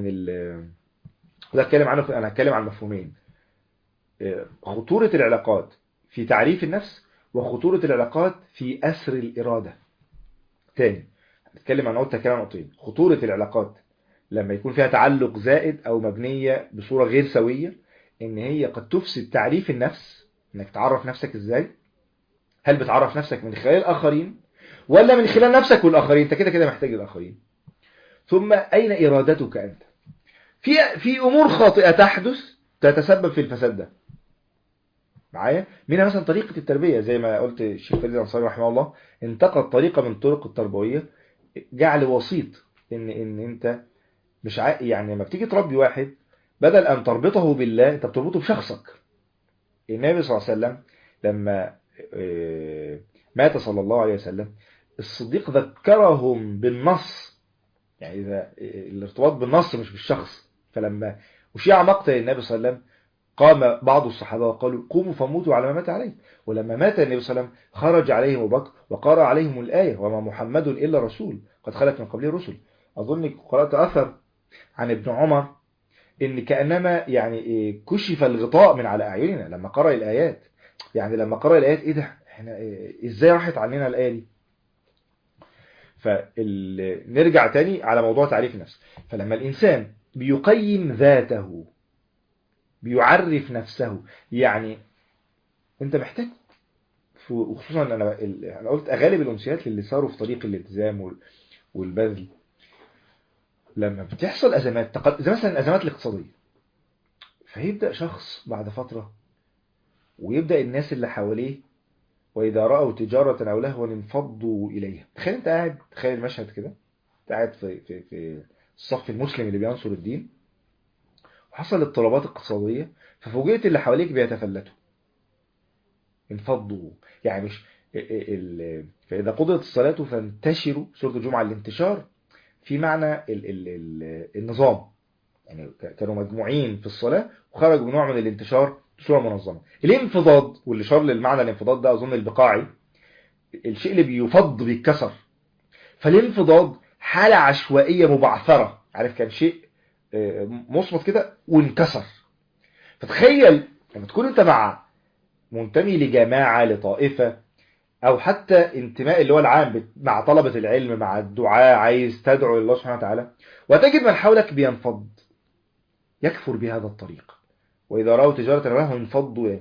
وده اتكلم عنه. انا هتكلم عن مفهومين: خطورة العلاقات في تعريف النفس، وخطورة العلاقات في أسر الإرادة. تاني هنتكلم عن نقطتين: خطورة العلاقات لما يكون فيها تعلق زائد أو مبنية بصورة غير سوية، إن هي قد تفسد تعريف النفس. إنك تعرف نفسك إزاي؟ هل بتعرف نفسك من خلال الآخرين ولا من خلال نفسك والآخرين؟ أنت كده محتاج الآخرين. ثم أين إرادتك أنت؟ في أمور خاطئة تحدث تتسبب في الفساد ده معايا. منها مثلا طريقة التربية، زي ما قلت الشيخ فريد الأنصاري رحمه الله انتقد طريقة من طرق التربوية، جعل وسيط ان انت مش يعني لما بتيجي تربي واحد بدل أن تربطه بالله أنت بتربطه بشخصك. النبي صلى الله عليه وسلم لما مات صلى الله عليه وسلم الصديق ذكرهم بالنص، يعني إذا الارتباط بالنص مش بالشخص. فلما أشيع مقتل النبي صلى الله عليه وسلم قام بعض الصحابة وقالوا قوموا فموتوا على ما مات عليه. ولما مات النبي صلى الله عليه وسلم خرج عليهم أبو بكر وقرأ عليهم الآية وما محمد إلا رسول قد خلت من قبله رسل. أظن قرأت أثر عن ابن عمر إن كأنما يعني كشف الغطاء من على أعيننا لما قرأ الآيات. يعني لما قرأ الآيات إيه ده، إحنا إزاي راحت عننا الآية دي؟ فنرجع تاني على موضوع تعريف النفس. فلما الإنسان بيقيم ذاته بيعرف نفسه، يعني أنت محتاج، وخصوصا أنا قلت أغالب الأمسيات اللي صاروا في طريق الالتزام والبذل، لما بتحصل أزمات زي مثلا الأزمات الاقتصادية، فيبدأ شخص بعد فترة ويبدأ الناس اللي حواليه وإذا رأوا تجارة أو لهوا انفضوا إليها. تخيل أنت قاعد، تخيل المشهد كده، أنت قاعد في الصف المسلم اللي بينصر الدين وحصل اضطرابات اقتصادية، ففوجئت اللي حواليك بيتفلتوا انفضوا. يعني مش فإذا قضيت الصلاة فانتشروا، سورة الجمعة الانتشار في معنى النظام، يعني كانوا مجموعين في الصلاة وخرجوا بنوع من الانتشار بصورة منظمة. الانفضاض، واللي شار للمعنى الانفضاض ده أظن البقاعي، الشيء اللي بيفض بيتكسر. فالانفضاض حالة عشوائية مبعثرة، عارف، كان شيء مصمت كده وانكسر. فتخيل لما تكون انت منتمي لجماعة لطائفة، او حتى انتماء اللي هو العام مع طلبة العلم مع الدعاء، عايز تدعو الله سبحانه وتعالى، وتجد من حولك بينفض يكفر بهذا الطريق، وإذا رأوا تجارة لهم انفضوا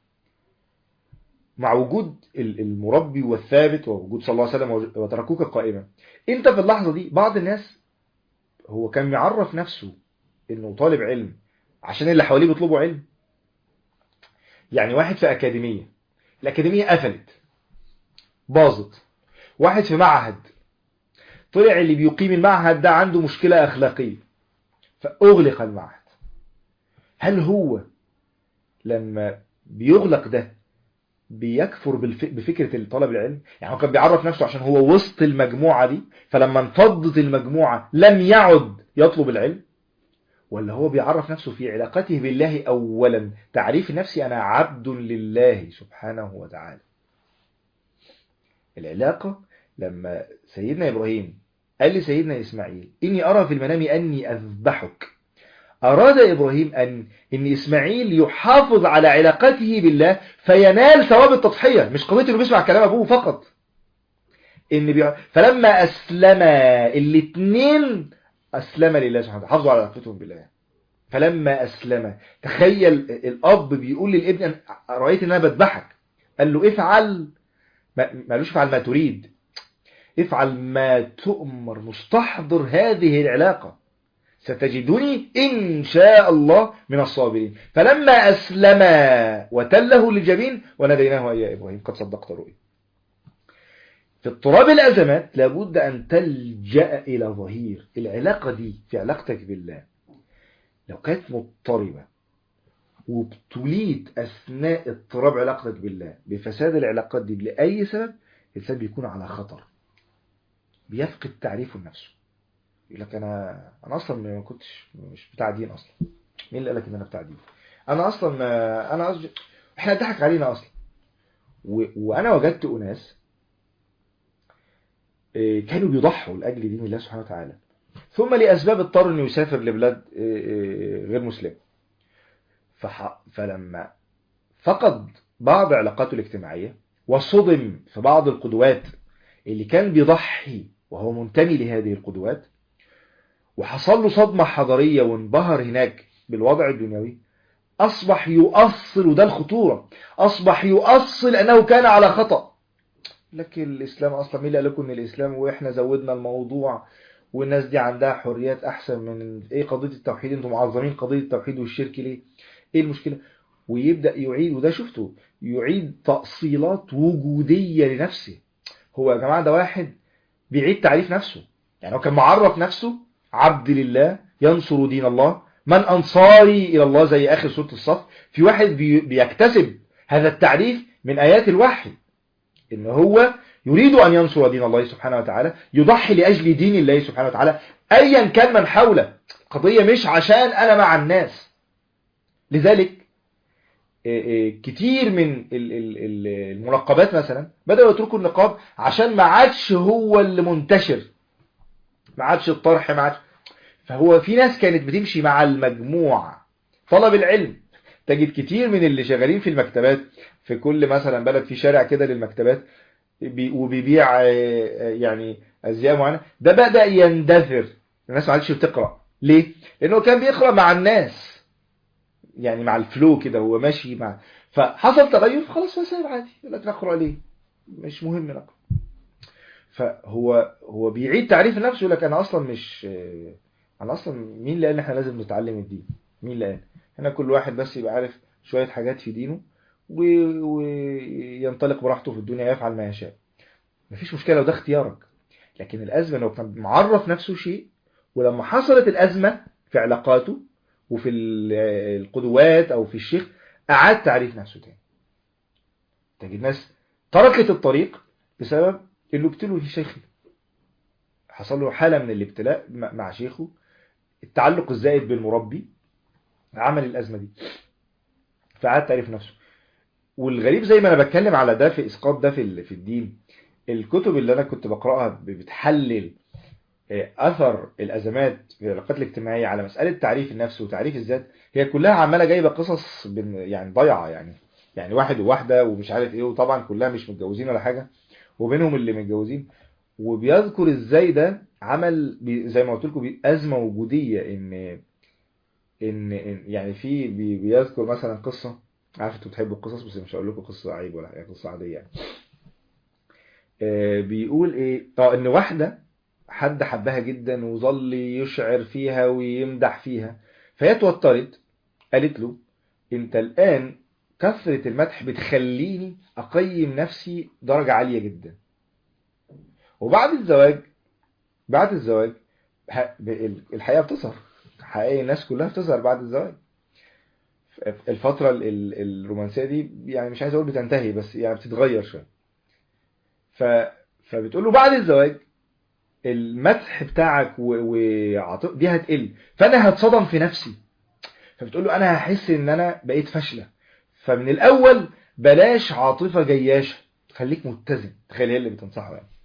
مع وجود المربي والثابت ووجود صلى الله عليه وسلم وتركوك قائما. انت في اللحظة دي بعض الناس هو كان يعرف نفسه انه طالب علم عشان اللي حواليه بيطلبوا علم. يعني واحد في أكاديمية، الأكاديمية قفلت باظت، واحد في معهد طلع اللي بيقيم المعهد ده عنده مشكلة أخلاقية فأغلق المعهد. هل هو لما بيغلق ده بيكفر بفكرة طلب العلم؟ يعني هو كان بيعرف نفسه عشان هو وسط المجموعة دي، فلما انفضت المجموعة لم يعد يطلب العلم؟ ولا هو بيعرف نفسه في علاقته بالله أولا، تعريف نفسي أنا عبد لله سبحانه وتعالى. العلاقة لما سيدنا إبراهيم قال لسيدنا إسماعيل إني أرى في المنام أني أذبحك، أراد إبراهيم إن إسماعيل يحافظ على علاقته بالله فينال ثواب التضحية، مش قضية إنه بيسمع كلام أبوه فقط. فلما أسلم الاثنين أسلم لله سبحانه وتعالى، حافظوا على علاقتهم بالله. فلما أسلم، تخيل الأب بيقول للابن رأيت إن أنا بذبحك، قال له افعل، ما قالوش افعل ما تريد، افعل ما تؤمر، مستحضر هذه العلاقة، ستجدني إن شاء الله من الصابرين. فلما أسلم وتله للجبين وناديناه يا إبراهيم قد صدقت رؤيا. في اضطراب الأزمات لابد أن تلجأ إلى ظهير. العلاقة دي في علاقتك بالله لو كانت مضطربة وابتليت أثناء اضطراب علاقتك بالله بفساد العلاقات دي لأي سبب، الإنسان بيكون على خطر، بيفقد تعريفه لنفسه. يقول لك أنا أصلا ما كنتش، مش بتاع دين أصلا. مين اللي قال لك إن أنا بتاع دين؟ أنا أصلا إحنا ضحك علينا أصلا. وأنا وجدت أناس كانوا بيضحوا لأجل دين الله سبحانه وتعالى، ثم لأسباب اضطر إنه يسافر لبلاد غير مسلمة، فلما فقد بعض علاقاته الاجتماعية وصدم في بعض القدوات اللي كان بيضحي وهو منتمي لهذه القدوات، وحصل له صدمة حضارية وانبهر هناك بالوضع الدنيوي، أصبح يؤصل، وده الخطورة، أصبح يؤصل أنه كان على خطأ. لكن الإسلام أصلا مين قال لكم إن الإسلام وإحنا زودنا الموضوع والناس دي عندها حريات أحسن من إيه قضية التوحيد؟ أنتم معظمين قضية التوحيد والشرك ليه؟ إيه المشكلة؟ ويبدأ يعيد، وده شفته، يعيد تأصيلات وجودية لنفسه. هو يا جماعة ده واحد بيعيد تعريف نفسه، يعني هو كان معرف نفسه عبد لله، ينصر دين الله، من أنصاري إلى الله زي آخر سورة الصف. في واحد بيكتسب هذا التعريف من آيات الوحي، إن هو يريد أن ينصر دين الله سبحانه وتعالى، يضحي لأجل دين الله سبحانه وتعالى أيا كان من حوله. قضية مش عشان أنا مع الناس. لذلك كتير من المنقبات مثلا بدأوا يتركوا النقاب عشان ما عادش هو اللي منتشر، ما عادش الطرح، ما عادش. فهو في ناس كانت بتمشي مع المجموع طلب العلم. تجد كتير من اللي شغالين في المكتبات في كل مثلا بلد في شارع كده للمكتبات وبيبيع يعني ازياء معينه، ده بدأ يندثر. الناس ما عادش بتقرأ. ليه؟ لانه كان بيقرأ مع الناس، يعني مع الفلو كده، هو ماشي مع، فحصل تغير خلاص فسايب عادي، يقول لك نقرأ ليه؟ مش مهم نقرأ. فهو بيعيد تعريف نفسه، يقول لك انا اصلا مش، انا اصلا مين اللي قال احنا لازم نتعلم الدين؟ مين اللي قال؟ هنا كل واحد بس يبقى عارف شوية حاجات في دينه وينطلق براحته في الدنيا، يفعل ما يشاء. مفيش مشكلة لو ده اختيارك، لكن الأزمة لو كان معرف نفسه شيء، ولما حصلت الأزمة في علاقاته وفي القدوات أو في الشيخ أعاد تعريف نفسه تاني. تجد ناس تركت الطريق بسبب اللي ابتلوا في شيخه، حصل له حالة من الابتلاء مع شيخه، التعلق الزائد بالمربي عمل الأزمة دي، فعاد تعريف نفسه. والغريب زي ما أنا بتكلم على ده في إسقاط ده في الدين، الكتب اللي أنا كنت بقرأها بتحلل أثر الأزمات في العلاقات الاجتماعية على مسألة تعريف النفس وتعريف الذات، هي كلها عمالة جايبة قصص يعني ضيعة، يعني واحد وواحدة ومش عارف إيه، وطبعا كلها مش متجوزين ولا حاجة، وبينهم اللي متجوزين. وبيذكر إزاي ده عمل زي ما قلت لكم أزمة وجودية، إن يعني في بيذكر مثلا قصة، عارف انتوا بتحبوا القصص بس مش هقول لكم قصة عيب ولا حاجة، قصة عادية يعني. بيقول ايه، ان واحدة حد حبها جدا وظل يشعر فيها ويمدح فيها، فهي اتوترت، قالت له انت الان كثرة المدح بتخليني اقيم نفسي درجة عالية جدا، وبعد الزواج الحقيقة بتظهر، حقيقة الناس كلها بتظهر بعد الزواج. الفترة الرومانسية دي يعني مش عايز اقول بتنتهي، بس يعني بتتغير شوية. فبتقول له بعد الزواج المدح بتاعك دي هتقل، فانا هتصدم في نفسي. فبتقول له انا هحس ان انا بقيت فاشلة، فمن الاول بلاش عاطفة جياشة، خليك متزن. تخيل هي اللي بتنصحه يعني.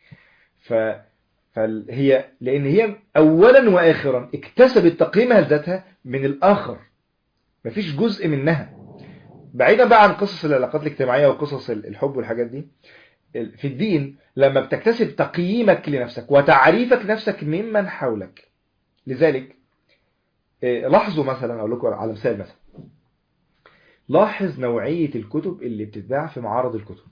فهي لان هي اولا واخرا اكتسبت تقييمها لذاتها من الاخر، مفيش جزء منها بعيدا بقى عن قصص العلاقات الاجتماعية وقصص الحب والحاجات دي. في الدين لما بتكتسب تقييمك لنفسك وتعريفك لنفسك ممن حولك. لذلك لاحظوا مثلا، اقول لكم على مثال مثلا، لاحظ نوعية الكتب اللي بتتباع في معارض الكتب،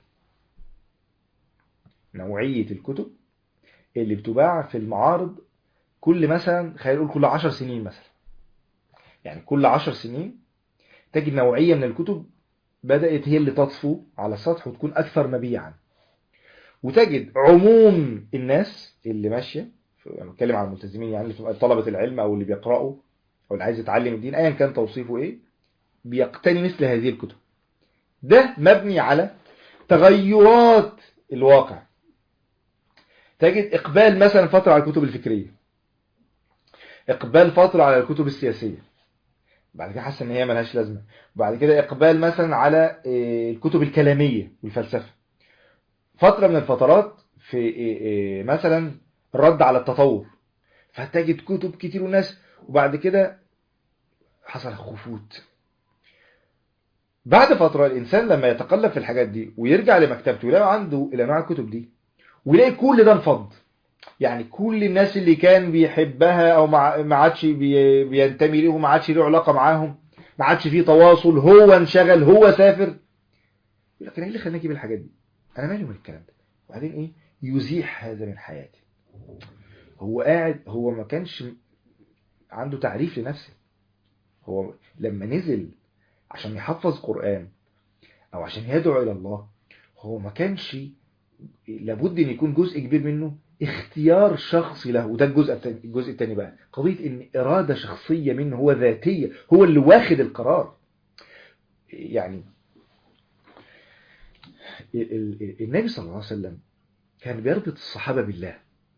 نوعية الكتب اللي بتباع في المعارض كل مثلا خلينا نقول كل 10 سنين مثلا، يعني كل 10 سنين تجد نوعية من الكتب بدأت هي اللي تطفو على السطح وتكون أكثر مبيعا، وتجد عموم الناس اللي ماشية، أنا بتكلم عن الملتزمين يعني طلبة العلم أو اللي بيقرأوا أو اللي عايز يتعلم الدين أيا كان توصيفه إيه، بيقتني مثل هذه الكتب. ده مبني على تغيرات الواقع. تجد إقبال مثلا فترة على الكتب الفكرية، إقبال فترة على الكتب السياسية، بعد كده حاسس إن هي ملهاش لازمة، وبعد كده إقبال مثلا على الكتب الكلامية والفلسفة. فترة من الفترات في مثلا الرد على التطور، فتجد كتب كتير وناس، وبعد كده حصل خفوت. بعد فترة الإنسان لما يتقلب في الحاجات دي ويرجع لمكتبته ويلاقي عنده الأنواع الكتب دي، ويلاقي كل ده انفض، يعني كل الناس اللي كان بيحبها أو ما عادش بينتمي ليهم، ما عادش له علاقة معاهم، ما عادش فيه تواصل، هو انشغل، هو سافر، يقول لك أنا إيه اللي خلاني أجيب الحاجات دي؟ أنا مالي من الكلام ده؟ وبعدين إيه؟ يزيح هذا من حياتي. هو قاعد، هو ما كانش عنده تعريف لنفسه. هو لما نزل عشان يحفظ قرآن أو عشان يدعو إلى الله، هو ما كانش لابد أن يكون جزء كبير منه اختيار شخصي له. وده الجزء الثاني بقى، قضية ان إرادة شخصية منه، هو ذاتية، هو اللي واخد القرار. يعني النبي صلى الله عليه وسلم كان بيربط الصحابة بالله.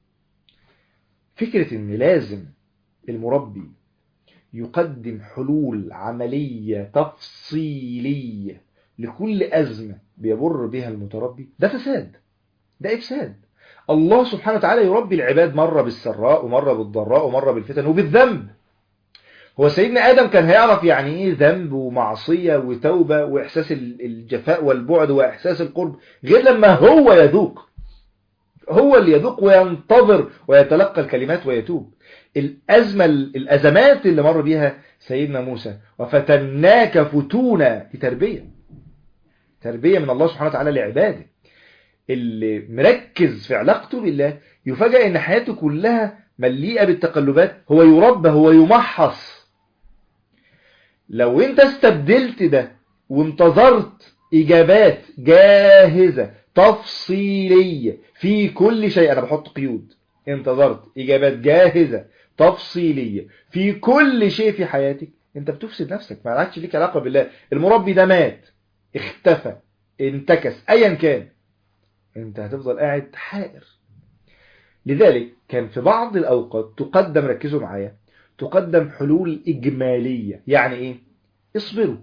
فكرة ان لازم المربي يقدم حلول عملية تفصيلية لكل أزمة بيمر بها المتربي، ده فساد، ده إفساد. الله سبحانه وتعالى يربي العباد مرة بالسراء ومرة بالضراء ومرة بالفتن وبالذنب. هو سيدنا آدم كان هيعرف يعني إيه ذنب ومعصية وتوبة وإحساس الجفاء والبعد وإحساس القرب غير لما هو يذوق، هو اللي يذوق وينتظر ويتلقى الكلمات ويتوب. الأزمات اللي مر بيها سيدنا موسى، وفتناك فتونا، دي تربية من الله سبحانه وتعالى لعباده. اللي مركز في علاقته بالله يفاجأ ان حياته كلها مليئة بالتقلبات، هو يربى، هو يمحص. لو انت استبدلت ده وانتظرت اجابات جاهزة تفصيلية في كل شيء، انا بحط قيود، انتظرت اجابات جاهزة تفصيلية في كل شيء في حياتك، انت بتفسد نفسك، ما عادش ليك علاقة بالله. المربي ده مات، اختفى، انتكس، ايا كان، انت هتفضل قاعد حائر. لذلك كان في بعض الاوقات تقدم، ركزوا معايا، تقدم حلول اجمالية. يعني ايه؟ اصبروا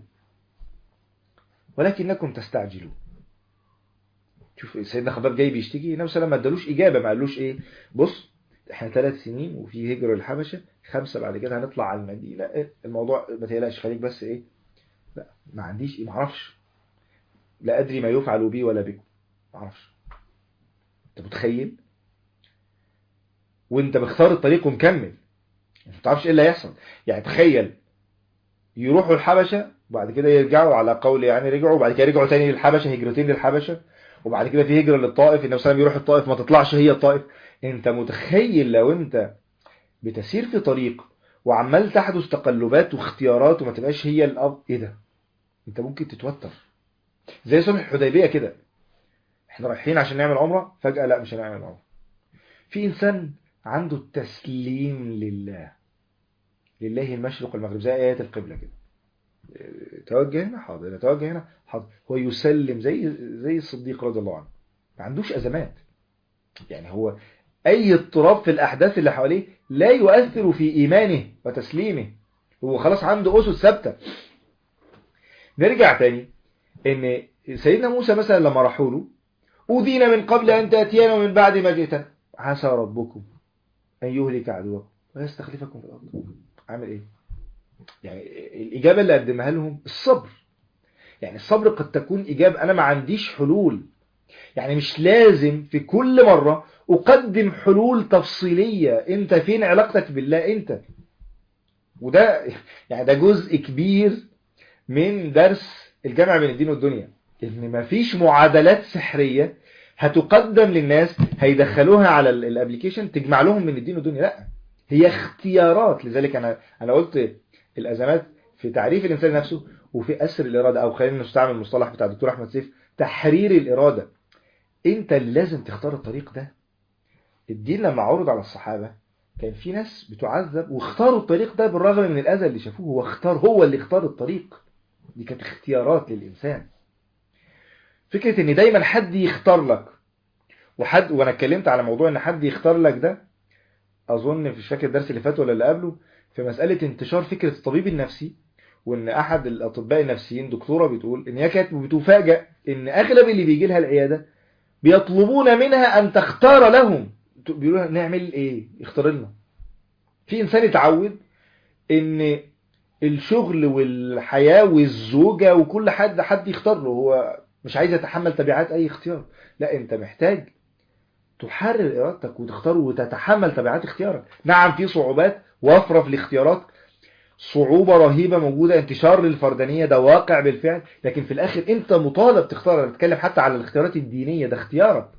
ولكنكم تستعجلون. شوف سيدنا خباب جاي بيشتكي، النبي صلى الله عليه وسلم ما ادالوش اجابه، ما قالوش ايه، بص احنا 3 سنين وفي هجرة للحبشه، 5 بعد كده هنطلع على المدينه، إيه الموضوع ما تقلقش، خليك بس ايه، لا ما عنديش ايه، ما اعرفش، لا ادري ما يفعل بي ولا بكم، ما اعرفش. انت متخيل؟ وانت بختار الطريق ومكمل، انت ما تعرفش ايه اللي هيحصل. يعني تخيل يروحوا الحبشه وبعد كده يرجعوا، على قول يعني رجعوا وبعد كده رجعوا تاني للحبشه، هجرتين للحبشه، وبعد كده في هجرة للطائف، النبي صلى الله عليه وسلم يروح الطائف ما تطلعش هي الطائف. انت متخيل لو انت بتسير في طريق وعمال تحدث تقلبات واختيارات وما تبقاش هي الأب، ايه ده؟ انت ممكن تتوتر. زي صلح الحديبية كده، احنا رايحين عشان نعمل عمرة، فجأة لا مش هنعمل عمرة. في انسان عنده التسليم لله، لله المشرق والمغرب، زي آيات القبلة كده، توجه هنا حاضر، توجه هنا حاضر، هو يسلم زي الصديق رضي الله عنه، ما عندوش أزمات. يعني هو أي اضطراب في الأحداث اللي حواليه لا يؤثر في إيمانه وتسليمه، هو خلاص عنده أسس ثابتة. نرجع تاني إن سيدنا موسى مثلا لما راحوا له، أوذينا من قبل أن تأتينا ومن بعد ما جئتنا، عسى ربكم أن يهلك عدوكم ويستخلفكم في الأرض. عامل إيه؟ يعني الإجابة اللي قدمها لهم الصبر. يعني الصبر قد تكون إجابة، أنا ما عنديش حلول، يعني مش لازم في كل مرة أقدم حلول تفصيلية. أنت فين علاقتك بالله أنت؟ وده يعني ده جزء كبير من درس الجامع بين الدين والدنيا، إن مفيش معادلات سحرية هتقدم للناس هيدخلوها على الابليكيشن تجمع لهم من الدين والدنيا، لا، هي اختيارات. لذلك أنا قلت الأزمات في تعريف الإنسان نفسه وفي أسر الإرادة، أو خلينا نستعمل المصطلح بتاع الدكتور أحمد سيف، تحرير الإرادة. انت اللي لازم تختار الطريق ده. الدين لما عرض على الصحابة كان في ناس بتعذب واختاروا الطريق ده بالرغم من الأذى اللي شافوه، هو اللي اختار الطريق. دي كانت اختيارات للإنسان. فكرة ان دايما حد يختار لك، وانا اتكلمت على موضوع ان حد يختار لك ده، اظن مش فاكر الدرس اللي فات ولا اللي قبله، في مسألة انتشار فكرة الطبيب النفسي، وان احد الاطباء النفسيين دكتورة بتقول ان هي كانت بتفاجأ ان اغلب اللي بيجي لها العيادة بيطلبون منها أن تختار لهم، بيقولوا نعمل إيه؟ اختار لنا. في إنسان يتعود إن الشغل والحياة والزوجة وكل حد يختار له، هو مش عايز يتحمل تبعات أي اختيار. لا، أنت محتاج تحرر إرادتك وتختار وتتحمل تبعات اختيارك. نعم في صعوبات وفرة في الاختيارات، صعوبة رهيبة موجودة، انتشار للفردانية ده واقع بالفعل، لكن في الآخر أنت مطالب تختار. أنا بتكلم حتى على الاختيارات الدينية، ده اختيارك.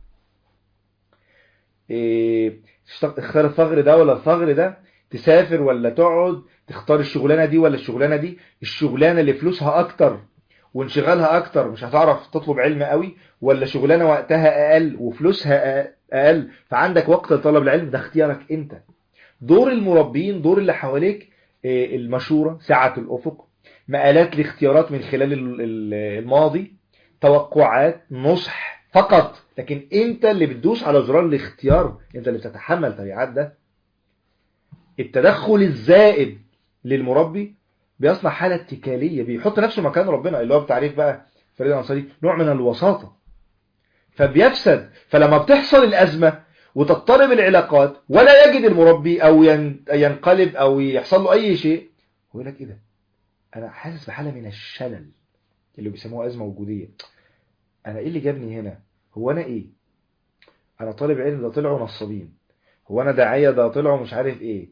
تختار الثغر ده ولا الثغر ده، تسافر ولا تقعد، تختار الشغلانة دي ولا الشغلانة دي، الشغلانة اللي فلوسها أكتر وانشغالها أكتر مش هتعرف تطلب علم قوي، ولا شغلانة وقتها أقل وفلوسها اقل، فعندك وقت لطلب العلم، ده اختيارك انت. دور المربين، دور اللي حواليك، المشورة، سعة الافق، مقالات الاختيارات من خلال الماضي، توقعات، نصح فقط. لكن انت اللي بتدوس على زرار الاختيار، انت اللي بتتحمل تبعات ده. التدخل الزائد للمربي بيصنع حالة اتكالية، بيحط نفسه مكان ربنا، اللي هو بتعريف بقى فريد الأنصاري نوع من الوساطة، فبيفسد. فلما بتحصل الأزمة وتضطرب العلاقات ولا يجد المربي أو ينقلب أو يحصل له أي شيء، هو يقول لك إيه ده؟ أنا حاسس بحالة من الشلل اللي بيسموها أزمة وجودية. أنا إيه اللي جابني هنا؟ هو أنا إيه؟ أنا طالب علم، ده طلعوا نصابين. هو أنا داعية، ده طلعوا مش عارف إيه.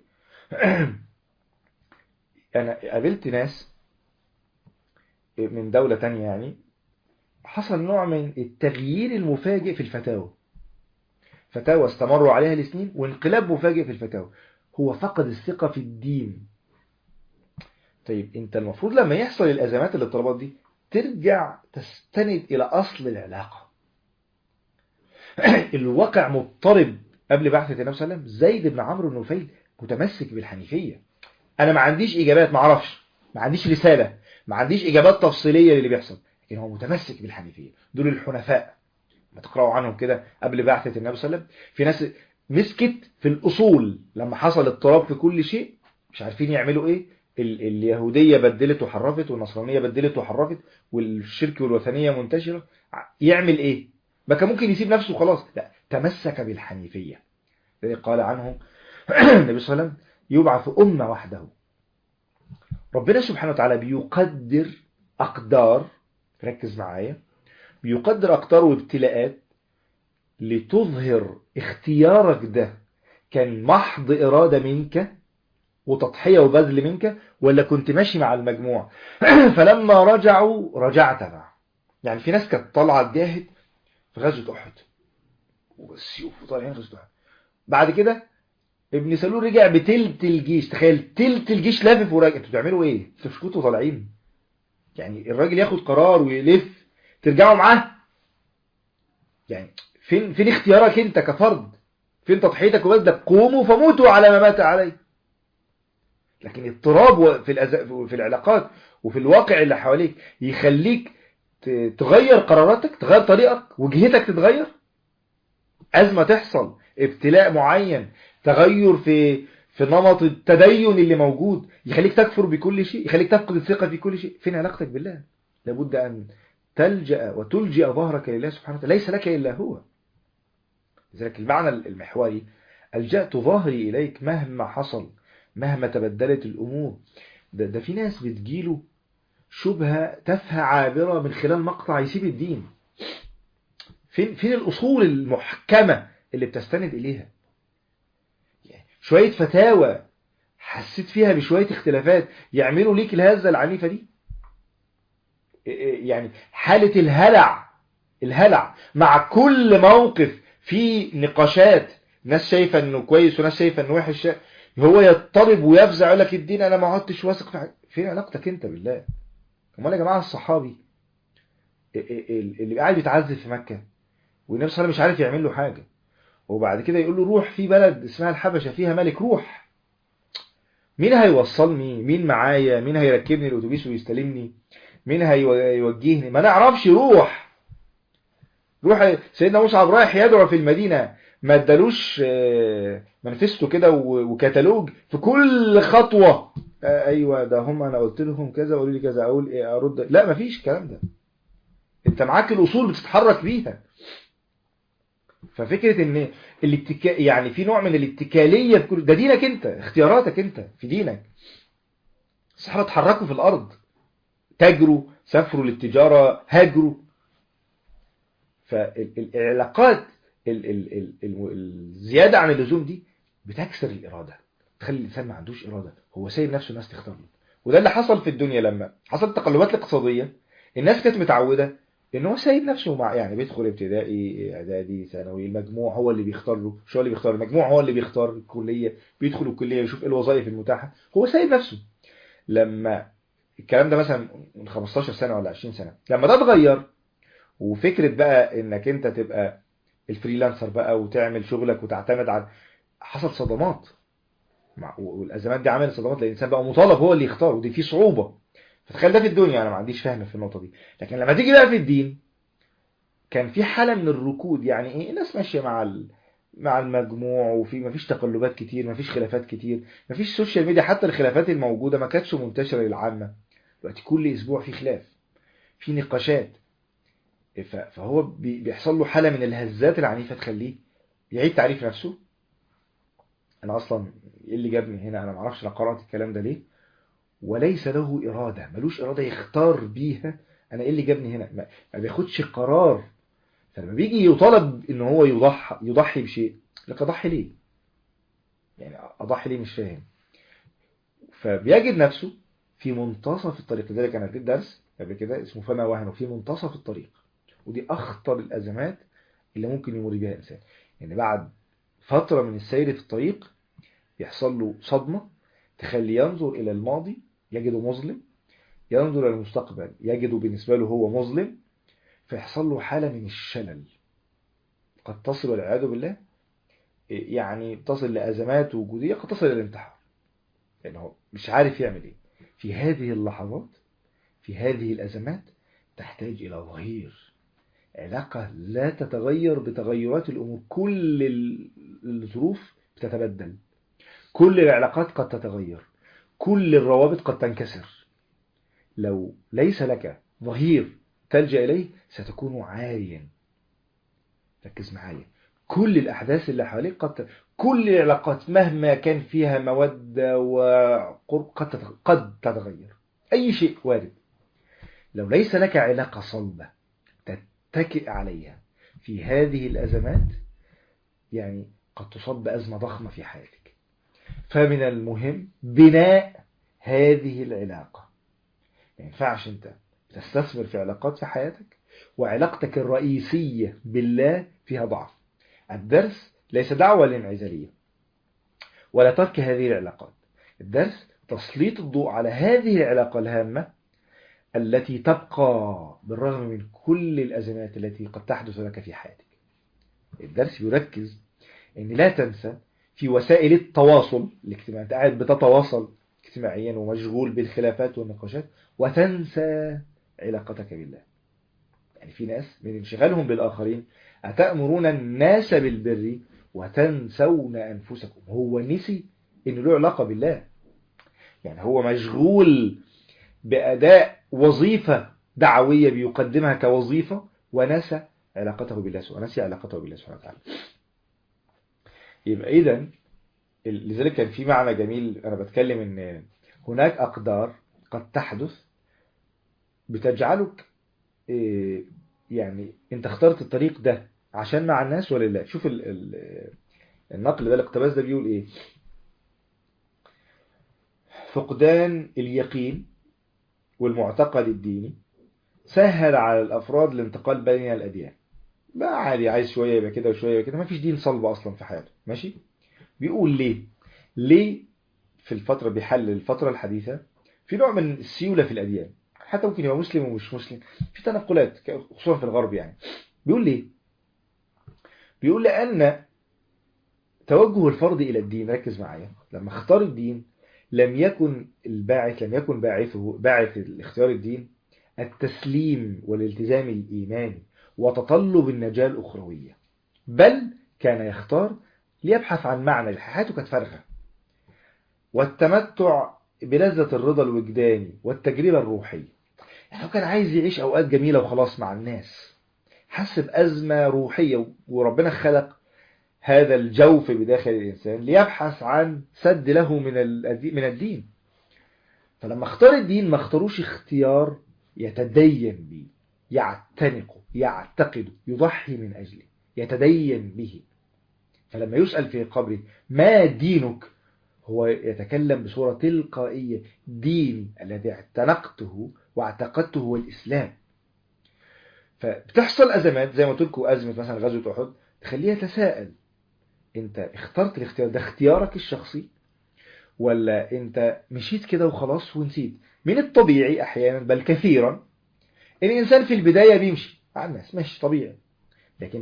أنا قابلت ناس من دولة تانية يعني، حصل نوع من التغيير المفاجئ في الفتاوى. فتاوى استمروا عليها لسنين وانقلاب مفاجئ في الفتاوى. هو فقد الثقة في الدين. طيب انت المفروض لما يحصل الازمات الاضطرابات دي ترجع تستند الى اصل العلاقة. الواقع مضطرب قبل بعثة النبي صلى الله عليه وسلم. زيد بن عمرو بن نفيل متمسك بالحنيفية. انا ما عنديش اجابات، ما اعرفش، ما عنديش رسالة، ما عنديش اجابات تفصيلية للي بيحصل، لكن هو متمسك بالحنيفية. دول الحنفاء، ما تقرأوا عنهم كده قبل بعثة النبي صلى الله عليه وسلم. في ناس مسكت في الأصول لما حصل اضطراب في كل شيء، مش عارفين يعملوا ايه. اليهودية بدلت وحرفت، والنصرانية بدلت وحرفت، والشرك والوثنية منتشرة. يعمل ايه؟ ما كان ممكن يسيب نفسه خلاص، لا، تمسك بالحنيفية. قال عنه النبي صلى الله عليه وسلم يبعث أمة وحده. ربنا سبحانه وتعالى بيقدر أقدار، ركز معايا، بيقدر أقدار وابتلاءات لتظهر اختيارك ده كان محض إرادة منك وتضحية وبذل منك، ولا كنت ماشي مع المجموع. فلما رجعوا رجعت معه. يعني في ناس كانت طالعة تجاهد في غزوة أحد والسيوف وطالعين غزوة أحد، بعد كده ابن سلول رجع بتلت الجيش. تخيل تلت الجيش لافف وراجع. انتوا بتعملوا ايه؟ انتوا مش كنتوا طالعين؟ يعني الراجل ياخد قرار ويلف ترجعوا معاه؟ يعني فين اختيارك انت كفرد؟ فين تضحيتك وبذلك؟ قوموا فموتوا على ما مات عليه. لكن اضطراب في العلاقات وفي الواقع اللي حواليك يخليك تغير قراراتك، تغير طريقك، وجهتك تتغير. أزمة تحصل، ابتلاء معين، تغير في نمط التدين اللي موجود، يخليك تكفر بكل شيء، يخليك تفقد الثقة في كل شيء. فين علاقتك بالله؟ لابد أن تلجأ وتلجئ ظهرك لله سبحانه وتعالى، ليس لك إلا هو. لذلك المعنى المحوري: ألجأت ظهري إليك مهما حصل، مهما تبدلت الأمور. ده في ناس بتجيله شبهة تافهة عابرة من خلال مقطع يسيب الدين. فين الأصول المحكمة اللي بتستند إليها؟ يعني شوية فتاوى حسيت فيها بشوية اختلافات يعملوا ليك الهزة العنيفة دي. يعني حالة الهلع مع كل موقف في نقاشات، ناس شايفة انه كويس وناس شايفة انه وحش، هو يضطرب ويفزع يقول لك الدين انا ما عدتش واثق في حاجة. فين علاقتك انت بالله؟ امال يا جماعة الصحابي اللي قاعد بيتعذب في مكة والنبي صلى الله عليه وسلم مش عارف يعمل له حاجة، وبعد كده يقول له روح في بلد اسمها الحبشة فيها ملك، روح. مين هيوصلني؟ مين معايا؟ مين هيركبني الاتوبيس ويستلمني؟ مين هيوجهني؟ ما نعرفش. روح. سيدنا مصعب رايح يدعو في المدينة، ما ادالوش منفسته كده وكتالوج في كل خطوة. ايوه ده هم، انا قلت لهم كذا، قولوا لي كذا، اقول ايه، ارد؟ لا، مفيش الكلام ده. انت معاك الاصول بتتحرك بيها. ففكرة ان يعني في نوع من الاتكالية بكل ده. دينك انت، اختياراتك انت في دينك. الصحابة اتحركوا في الارض، تاجروا، سافروا للتجارة، هاجروا. فالعلاقات الزيادة عن اللزوم دي بتكسر الإرادة، تخلي الإنسان ما عندوش إرادة، هو سايب نفسه الناس تختار له. وده اللي حصل في الدنيا لما حصلت التقلبات الاقتصادية. الناس كانت متعودة ان هو سايب نفسه يعني بيدخل ابتدائي، اعدادي، ثانوي، المجموع هو اللي بيختار له، مش هو اللي بيختار المجموع، هو اللي بيختار الكلية، بيدخل الكلية يشوف ايه الوظائف المتاحة، هو سايب نفسه. لما الكلام ده مثلا من 15 سنة ولا 20 سنة، لما ده اتغير وفكرة بقى انك انت تبقى الفريلانسر بقى وتعمل شغلك وتعتمد على، حصل صدمات والازمات دي عملت صدمات، لان الانسان بقى مطالب هو اللي يختار، ودي فيه صعوبة. فتخيل ده في الدنيا، انا ما عنديش فهم في النقطة دي. لكن لما تيجي بقى في الدين، كان في حالة من الركود. يعني ايه؟ الناس ماشية مع المجموع، وفي مفيش تقلبات كتير، مفيش خلافات كتير، مفيش سوشيال ميديا. حتى الخلافات الموجودة ما كانتش منتشرة للعامة. دلوقتي كل اسبوع في خلاف، في نقاشات. فهو بيحصل له حالة من الهزات العنيفة تخليه يعيد تعريف نفسه. انا اصلا ايه اللي جابني هنا؟ انا معرفش انا قرأت الكلام ده ليه. وليس له إرادة، ملوش إرادة يختار بيها انا ايه اللي جابني هنا. ما بياخدش قرار. فلما بيجي يطالب ان هو يضحي بشيء، لك اضحي ليه؟ يعني اضحي ليه؟ مش فاهم. فبيجد نفسه في منتصف الطريق. لذلك انا اديت درس قبل كده اسمه فما وهن في منتصف الطريق. ودي اخطر الازمات اللي ممكن يمر بها الانسان. يعني بعد فترة من السير في الطريق يحصل له صدمة تخلي ينظر الى الماضي يجده مظلم، ينظر الى المستقبل يجده بالنسبة له هو مظلم. فيحصل له حالة من الشلل قد تصل والعياذ بالله، يعني تصل لأزمات وجودية، قد تصل إلى الانتحار. لأنه هو مش عارف يعمل إيه في هذه اللحظات. في هذه الأزمات تحتاج إلى ظهير، علاقة لا تتغير بتغيرات الأمور. كل الظروف بتتبدل، كل العلاقات قد تتغير، كل الروابط قد تنكسر. لو ليس لك ظهير تلجأ إليه ستكون عاريا. ركز معايا. كل الأحداث اللي حواليك كل العلاقات مهما كان فيها مودة وقرب قد تتغير. أي شيء وارد. لو ليس لك علاقة صلبة تتكئ عليها في هذه الأزمات، يعني قد تصاب بأزمة ضخمة في حياتك. فمن المهم بناء هذه العلاقة. ما ينفعش أنت تستثمر في علاقات في حياتك وعلاقتك الرئيسية بالله فيها ضعف. الدرس ليس دعوة للانعزالية ولا ترك هذه العلاقات. الدرس تسليط الضوء على هذه العلاقة الهامة التي تبقى بالرغم من كل الأزمات التي قد تحدث لك في حياتك. الدرس يركز أن لا تنسى في وسائل التواصل الاجتماعي. أنت قاعد بتتواصل اجتماعيا ومشغول بالخلافات والنقاشات وتنسى علاقتك بالله. يعني في ناس من انشغالهم بالآخرين أتأمرون الناس بالبر وتنسون أنفسكم. هو نسي إنه له علاقة بالله. يعني هو مشغول بأداء وظيفة دعوية بيقدمها كوظيفة ونسى علاقته بالله سبحانه وتعالى. يبقى إذن لذلك كان في معنى جميل أنا بتكلم إن هناك أقدار قد تحدث بتجعلك يعني انت اخترت الطريق ده عشان مع الناس ولا لا. شوف النقل ده الاقتباس ده بيقول ايه: فقدان اليقين والمعتقد الديني سهل على الافراد الانتقال بين الاديان. بقى عادي، عايز شوية يبقى كده وشوية يبقى كده، ما فيش دين صلب اصلا في حياته. ماشي. بيقول ليه في الفترة، بيحلل الفترة الحديثة في نوع من السيولة في الاديان، حتى ممكن يبقى مسلم ومش مسلم، في تنقلات خصوصا في الغرب. يعني بيقول ليه؟ بيقول لأن توجه الفرد إلى الدين، ركز معايا، لما اختار الدين لم يكن باعث الاختيار الدين التسليم والالتزام الإيماني وتطلب النجاة الأخروية، بل كان يختار ليبحث عن معنى. حياته كانت فارغة، والتمتع بلذة الرضا الوجداني والتجربة الروحية. يعني هو كان عايز يعيش أوقات جميلة وخلاص مع الناس، حس بأزمة روحية، وربنا خلق هذا الجوف بداخل الإنسان ليبحث عن سد له من الدين. فلما اختار الدين ما اختاروش اختيار يتدين به، يعتنقه، يعتقده، يضحي من أجله، يتدين به. فلما يسأل في قبره ما دينك، هو يتكلم بصورة تلقائية: ديني الذي اعتنقته واعتقدته هو الإسلام. فبتحصل أزمات زي ما قلت لكم، أزمة مثلا غزوة أحد تخليه يتساءل: انت اخترت الاختيار ده اختيارك الشخصي، ولا انت مشيت كده وخلاص ونسيت؟ من الطبيعي احيانا بل كثيرا الانسان في البداية بيمشي مع الناس، ماشي طبيعي، لكن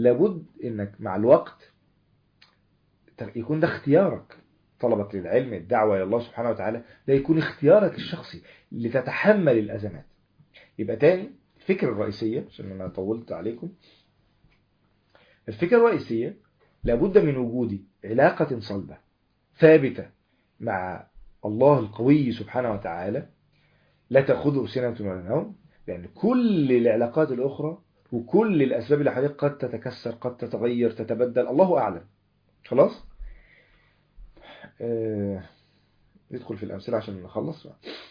لابد انك مع الوقت يكون ده اختيارك، طلبك للعلم، الدعوة إلى الله سبحانه وتعالى، ده يكون اختيارك الشخصي لتتحمل الأزمات. يبقى تاني الفكرة الرئيسية، عشان أنا طولت عليكم، الفكرة الرئيسية لابد من وجود علاقة صلبة ثابتة مع الله القوي سبحانه وتعالى لا تأخذه سنة ولا نوم، لأن كل العلاقات الأخرى وكل الأسباب اللي حواليك قد تتكسر، قد تتغير، تتبدل، الله أعلم. خلاص؟ ندخل في الأمثلة عشان نخلص.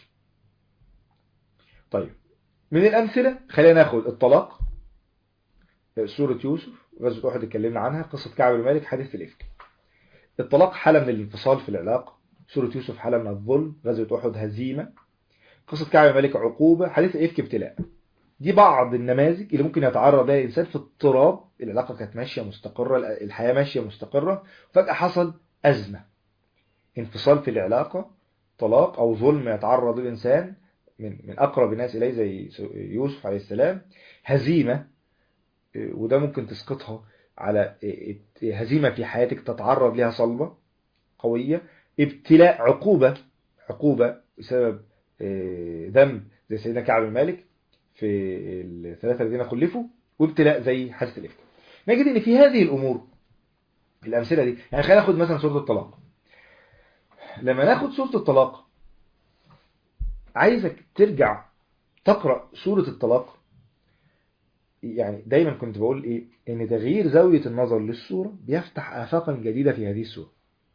طيب من الأمثلة خلينا ناخد الطلاق، سورة يوسف، غزوة أحد اتكلمنا عنها، قصة كعب بن مالك، حديث الإفك. الطلاق حالة من الانفصال في العلاقة، سورة يوسف حالة من الظلم، غزوة أحد هزيمة، قصة كعب بن مالك عقوبة، حديث الإفك ابتلاء. دي بعض النماذج اللي ممكن يتعرض لها الإنسان في اضطراب، العلاقة كانت ماشية مستقرة، الحياة ماشية مستقرة، فجأة حصل أزمة، انفصال في العلاقة، طلاق أو ظلم يتعرض الإنسان من أقرب الناس إليه زي يوسف عليه السلام، هزيمة، وده ممكن تسقطها على هزيمة في حياتك تتعرض لها صلبة قوية، ابتلاء، عقوبة بسبب ذنب زي سيدنا كعب بن مالك في الثلاثة الذين خلفوا، وابتلاء زي حادثة الإفك. نجد ان في هذه الأمور الأمثلة دي، يعني خلينا ناخد مثلا سورة الطلاق. لما ناخد سورة الطلاق، عايزك ترجع تقرأ سورة الطلاق. يعني دايما كنت بقول ايه، ان تغيير زاوية النظر للسورة بيفتح آفاقا جديدة في هذه السورة.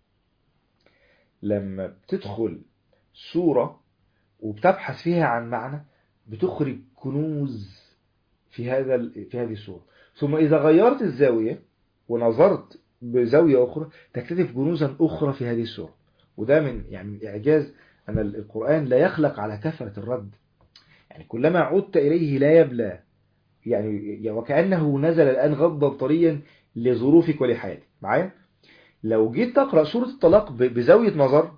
لما بتدخل سورة وبتبحث فيها عن معنى، بتخرج كنوز في هذه السورة. ثم إذا غيرت الزاوية ونظرت بزاوية أخرى، تكتشف كنوزا أخرى في هذه السورة. وده من إعجاز أن القرآن لا يخلق على كثرة الرد، يعني كلما عدت إليه لا يبلى، يعني وكأنه نزل الآن غضا طريا لظروفك ولحياتك. معايا؟ لو جيت تقرأ سورة الطلاق بزاوية نظر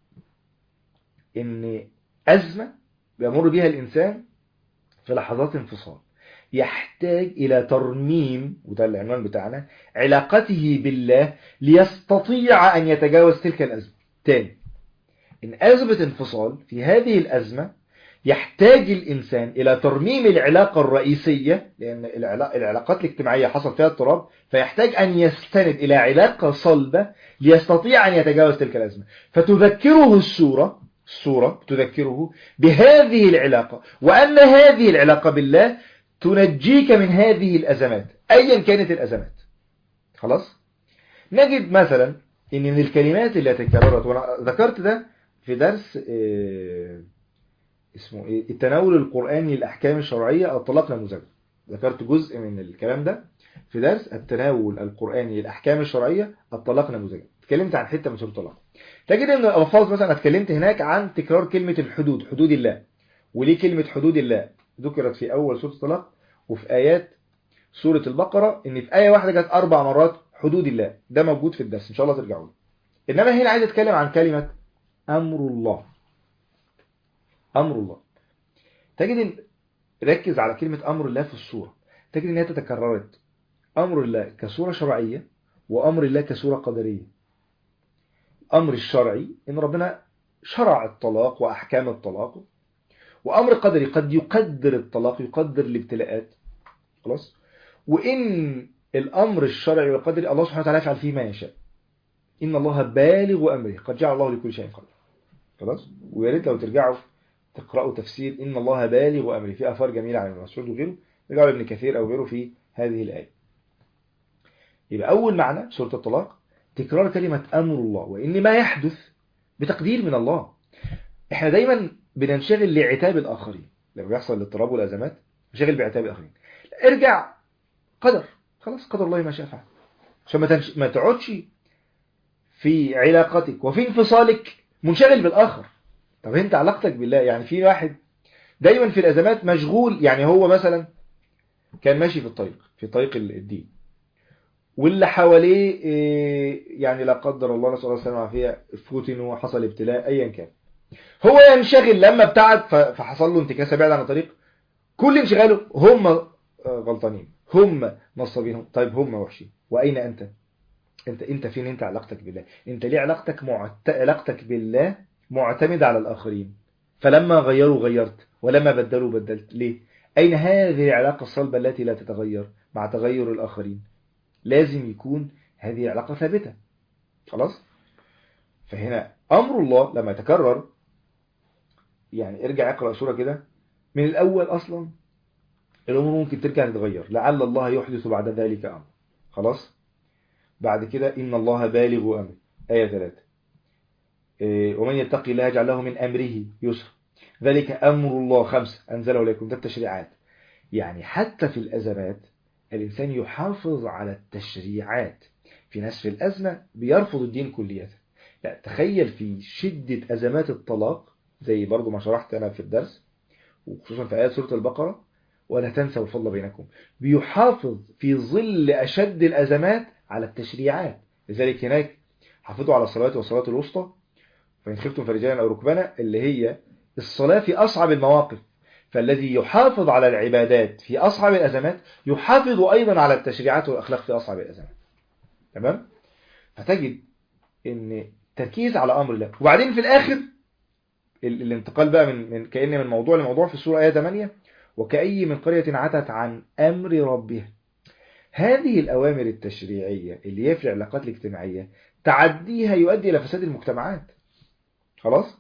إن أزمة بيمر بها الإنسان في لحظات انفصال، يحتاج إلى ترميم، وده العنوان بتاعنا، علاقته بالله ليستطيع أن يتجاوز تلك الأزمة. تاني، إن أزمة انفصال، في هذه الأزمة يحتاج الإنسان إلى ترميم العلاقة الرئيسية، لأن العلاقات الاجتماعية حصل فيها اضطراب، فيحتاج أن يستند إلى علاقة صلبة ليستطيع أن يتجاوز تلك الأزمة. فتذكره السورة تذكره بهذه العلاقة، وأن هذه العلاقة بالله تنجيك من هذه الأزمات أيا كانت الأزمات. خلاص؟ نجد مثلا إن من الكلمات اللي تكررت، وأنا ذكرت ده في درس اسمه إيه؟ التناول القرآني للأحكام الشرعية، الطلاق نموذج. ذكرت جزء من الكلام ده في درس التناول القرآني للأحكام الشرعية، الطلاق نموذج. اتكلمت عن حتة من سورة الطلاق. تجد ان الألفاظ، مثلا اتكلمت هناك عن تكرار كلمة الحدود، حدود الله. وليه كلمة حدود الله ذكرت في أول سورة الطلاق، وفي آيات سورة البقرة ان في آية واحدة جت 4 مرات حدود الله. ده موجود في الدرس، إن شاء الله ترجعوا له. إنما هنا عايز أتكلم عن كلمة أمر الله. أمر الله، تجد ان ركز على كلمة أمر الله في السورة، تجد انها تتكررت. أمر الله كسورة شرعية، وأمر الله كسورة قدرية. أمر الشرعي إن ربنا شرع الطلاق وأحكام الطلاق، وأمر قدري قد يقدر الطلاق، يقدر الابتلاءات. خلاص؟ وإن الأمر الشرعي والقدري الله سبحانه وتعالى يفعل فيه ما يشاء. إن الله بالغ أمره قد جعل الله لكل شيء قدر. خلاص؟ ويا ريت لو ترجعوا تقرأوا تفسير إن الله بالغ أمره، في آثار جميلة عن ابن مسعود وغيره، رجعوا لابن كثير أو غيره في هذه الآية. يبقى أول معنى سورة الطلاق تكرار كلمة أمر الله، وإن ما يحدث بتقدير من الله. إحنا دايما بننشغل لعتاب الآخرين لما بيحصل الاضطراب والأزمات، نشغل بعتاب الآخرين. ارجع، قدر، خلاص قدر الله ما شاء فعل، عشان ما تقعدش في علاقتك وفي انفصالك منشغل بالآخر. طب انت علاقتك بالله، يعني في واحد دايما في الأزمات مشغول، يعني هو مثلا كان ماشي في طريق الدين، واللي حواليه يعني لا قدر الله نسأل الله السلامة والعافية فتنوا وحصل ابتلاء أيا كان، هو ينشغل لما ابتعد فحصل له انتكاسة بعد عن الطريق، كل انشغاله هم غلطانين، هم نصابين، طيب هم وحشين، وأين أنت؟ انت فين؟ انت علاقتك بالله، انت ليه علاقتك بالله معتمدة على الآخرين؟ فلما غيروا غيرت، ولما بدلوا بدلت، ليه؟ أين هذه العلاقة الصلبة التي لا تتغير مع تغير الآخرين؟ لازم يكون هذه علاقة ثابتة. خلاص؟ فهنا أمر الله لما يتكرر، يعني ارجع اقرأ سورة كده من الأول أصلا، الأمور ممكن ترجع تتغير، لعل الله يحدث بعد ذلك أمر. خلاص؟ بعد كده إن الله بالغ أمر، آية 3. ومن يتقي الله يجعل له من أمره يسرا، ذلك أمر الله 5 أنزله إليكم، ده التشريعات. يعني حتى في الأزمات الإنسان يحافظ على التشريعات. في ناس في الأزمة بيرفض الدين كليا. لا، تخيل في شدة أزمات الطلاق، زي برضو ما شرحت أنا في الدرس، وخصوصا في آيات سورة البقرة، ولا تنسوا الفضل بينكم، بيحافظ في ظل أشد الأزمات على التشريعات. لذلك هناك حافظوا على الصلاة والصلاة الوسطى فإن خفتم فرجالا أو ركبانا، اللي هي الصلاة في أصعب المواقف. فالذي يحافظ على العبادات في أصعب الأزمات يحافظ أيضا على التشريعات والأخلاق في أصعب الأزمات. تمام؟ فتجد ان تركيز على أمر الله. وبعدين في الآخر الانتقال بقى من كأن من موضوع لموضوع في السورة آية 8، وكأي من قرية عتت عن أمر ربها. هذه الأوامر التشريعية اللي هي في العلاقات الاجتماعية تعديها يؤدي إلى فساد المجتمعات. خلاص؟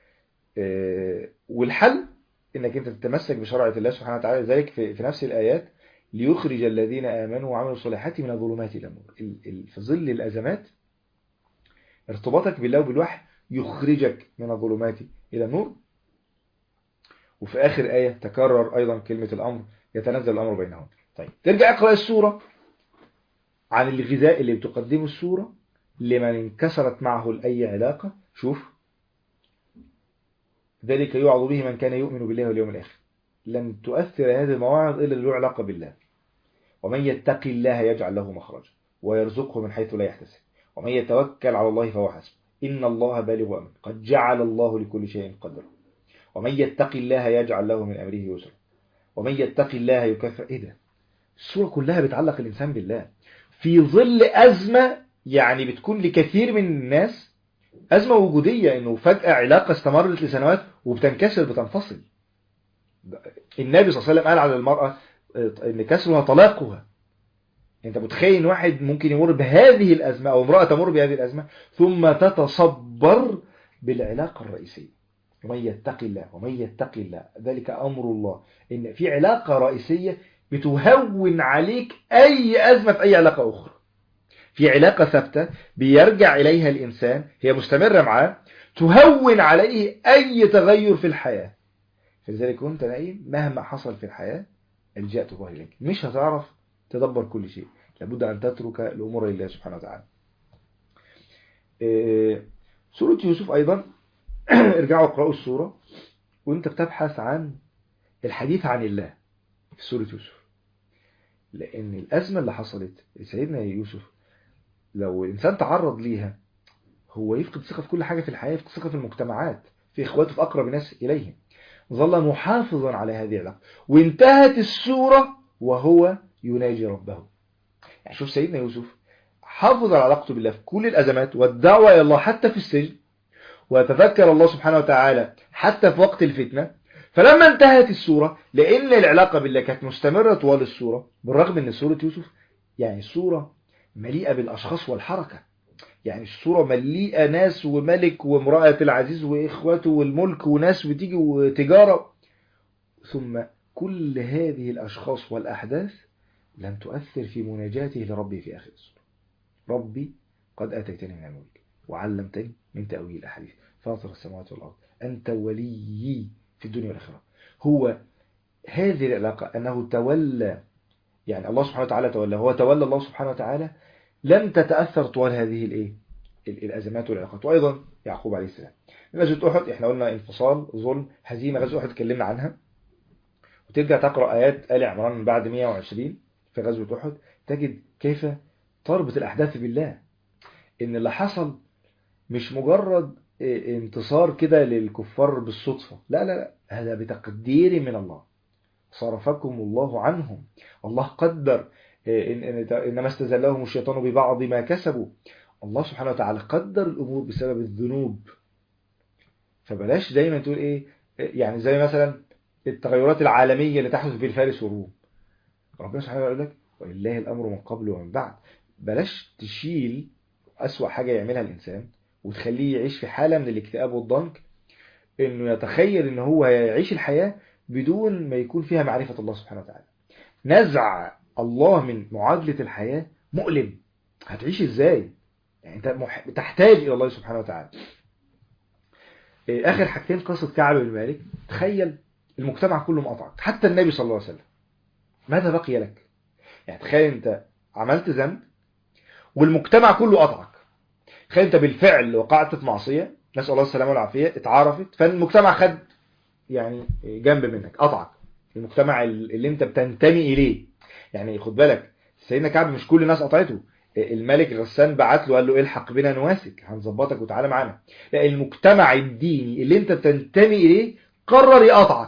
والحل انك انت تتمسك بشرعة الله سبحانه وتعالى. ذلك في نفس الآيات ليخرج الذين آمنوا وعملوا الصالحات من الظلمات إلى النور. في ظل الأزمات ارتباطك بالله وبالوحي يخرجك من الظلمات إلى النور. وفي آخر آية تكرر أيضا كلمة الأمر، يتنزل الأمر بينهم. طيب ترجع اقرأ السورة عن الغذاء اللي بتقدمه السورة لمن انكسرت معه أي علاقة. شوف، ذلك يوعظ به من كان يؤمن بالله واليوم الآخر. لن تؤثر هذه المواعظ إلا له علاقة بالله. ومن يتقي الله يجعل له مخرجا ويرزقه من حيث لا يحتسب ومن يتوكل على الله فهو حسبه إن الله بالغ أمره قد جعل الله لكل شيء قدرا ومن يتقي الله يجعل له من أمره يسرا ومن يتقي الله يكفر. إيه ده؟ السورة كلها بتعلق الإنسان بالله في ظل أزمة، يعني بتكون لكثير من الناس أزمة وجودية، إنه فجأة علاقة استمرت لسنوات وبتنكسر بتنفصل. النبي صلى الله عليه وسلم قال على المرأة إن كسرها طلاقها. أنت متخيل إن واحد ممكن يمر بهذه الأزمة أو امرأة تمر بهذه الأزمة ثم تتصبر بالعلاقة الرئيسية. ومن يتقي الله ومن يتقي الله ذلك أمر الله. إن في علاقة رئيسية بتهون عليك أي أزمة في أي علاقة أخرى. في علاقة ثابتة بيرجع إليها الإنسان، هي مستمرة معاه، تهون عليه أي تغير في الحياة. فلذلك كنت نايم مهما حصل في الحياة الجأت الله إليك. مش هتعرف تدبر كل شيء، لابد أن تترك الأمور لله سبحانه وتعالى. سورة يوسف أيضا ارجعوا اقرأوا السورة وانت بتبحث عن الحديث عن الله في سورة يوسف. لأن الأزمة اللي حصلت سيدنا يوسف لو الإنسان تعرض ليها هو يفقد ثقة في كل حاجة في الحياة، يفقد ثقة في المجتمعات، في إخواته، في أقرب الناس إليه. ظل محافظا على هذه العلاقة وانتهت السورة وهو يناجي ربه. يعني شوف سيدنا يوسف حافظ على علاقته بالله في كل الأزمات والدعوة إلى الله حتى في السجن، وتذكر الله سبحانه وتعالى حتى في وقت الفتنة. فلما انتهت السورة، لأن العلاقة بالله كانت مستمرة طوال السورة، بالرغم أن سورة يوسف يعني سورة مليئة بالأشخاص والحركة، يعني السورة مليئة ناس وملك وامرأة العزيز وإخوته والملك وناس بتيجي وتجارة، ثم كل هذه الأشخاص والأحداث لم تؤثر في مناجاته لربي في آخر السورة. ربي قد آتيتني من الملك وعلمتني من تأويل الأحاديث فاطر السماوات والأرض أنت وليي في الدنيا والآخرة. هو هذه العلاقة أنه تولى، يعني الله سبحانه وتعالى تولى، هو تولى الله سبحانه وتعالى، لم تتأثر طوال هذه الأزمات والعلاقات. وأيضا يعقوب عليه السلام. غزوة أحد احنا قلنا انفصال، ظلم، هزيمة. غزوة أحد اتكلمنا عنها، وترجع تقرأ آيات آل عمران من بعد 120 في غزوة أحد تجد كيف تربط الأحداث بالله. إن اللي حصل مش مجرد انتصار كده للكفار بالصدفة، لا لا لا، هذا بتقدير من الله. صرفكم الله عنهم. الله قدر إنما استزلهم الشيطان ببعض ما كسبوا. الله سبحانه وتعالى قدر الأمور بسبب الذنوب. فبلاش دايما تقول إيه، يعني زي مثلا التغيرات العالمية اللي تحدث في الفارس والروم، ربنا سبحانه وتعالى يقول لك ولله الأمر من قبل ومن بعد. بلاش تشيل أسوأ حاجة يعملها الإنسان وتخليه يعيش في حالة من الاكتئاب والضنك، إنه يتخيل إن هو يعيش الحياة بدون ما يكون فيها معرفة الله سبحانه وتعالى. نزع الله من معادلة الحياة مؤلم. هتعيش إزاي؟ يعني أنت تحتاج إلى الله سبحانه وتعالى. آخر حاجتين قصة كعب بن مالك. تخيل المجتمع كله مقطعك، حتى النبي صلى الله عليه وسلم، ماذا بقي لك؟ يعني تخيل أنت عملت ذنب والمجتمع كله قطعك. تخيل أنت بالفعل وقعت في معصية، نسأل الله السلامة والعافية، اتعرفت، فالمجتمع خد يعني جنب منك، قطعك. المجتمع اللي انت بتنتمي إليه. يعني خد بالك سيدنا كعب مش كل الناس قطعته. الملك غسان بعت له قال له الحق بنا نواسك، هنظبطك وتعالى معانا. لا، المجتمع الديني اللي انت بتنتمي إليه قرر يقطعك.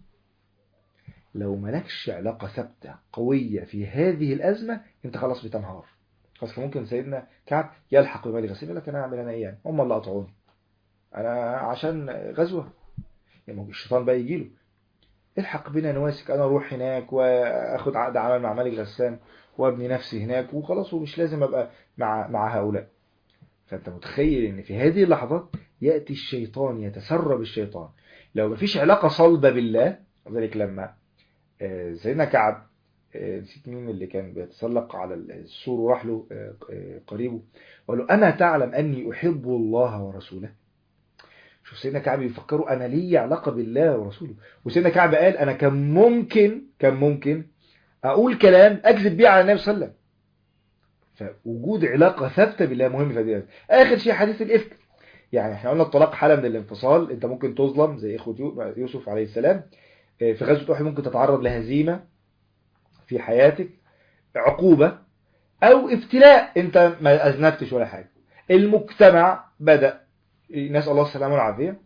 لو مالكش علاقة ثابتة قوية في هذه الأزمة انت خلاص بتنهار. خلاص كان ممكن سيدنا كعب يلحق بملك غسان يقول لك انا اعمل انا ايه يعني، هم اللي قطعوني انا عشان غزوة. يعني الشيطان بقى يجيله الحق بنا نواسك، انا اروح هناك واخد عقد عمل مع ملك غسان وابني نفسي هناك وخلاص، ومش لازم ابقى مع هؤلاء. فانت متخيل ان في هذه اللحظات يأتي الشيطان، يتسرب الشيطان لو مفيش علاقة صلبة بالله. ذلك لما سيدنا كعب، نسيت مين اللي كان بيتسلق على السور وراح له قريبه وقال له أما تعلم أني أحب الله ورسوله. شوف سيدنا كعب يفكروا أنا لي علاقة بالله ورسوله. وسيدنا كعب قال أنا كان ممكن أقول كلام أكذب بيه على النبي صلى الله عليه وسلم. فوجود علاقة ثابتة بالله مهم في هذه. آخر شيء حديث الإفك. يعني احنا قلنا الطلاق حالة من الانفصال، انت ممكن تظلم زي اخوة يوسف عليه السلام. في غزوة أحد ممكن تتعرض لهزيمة في حياتك، عقوبة أو ابتلاء، انت ما أذنبتش ولا حاجة. المجتمع بدأ، نسأل الله السلامة والعافية،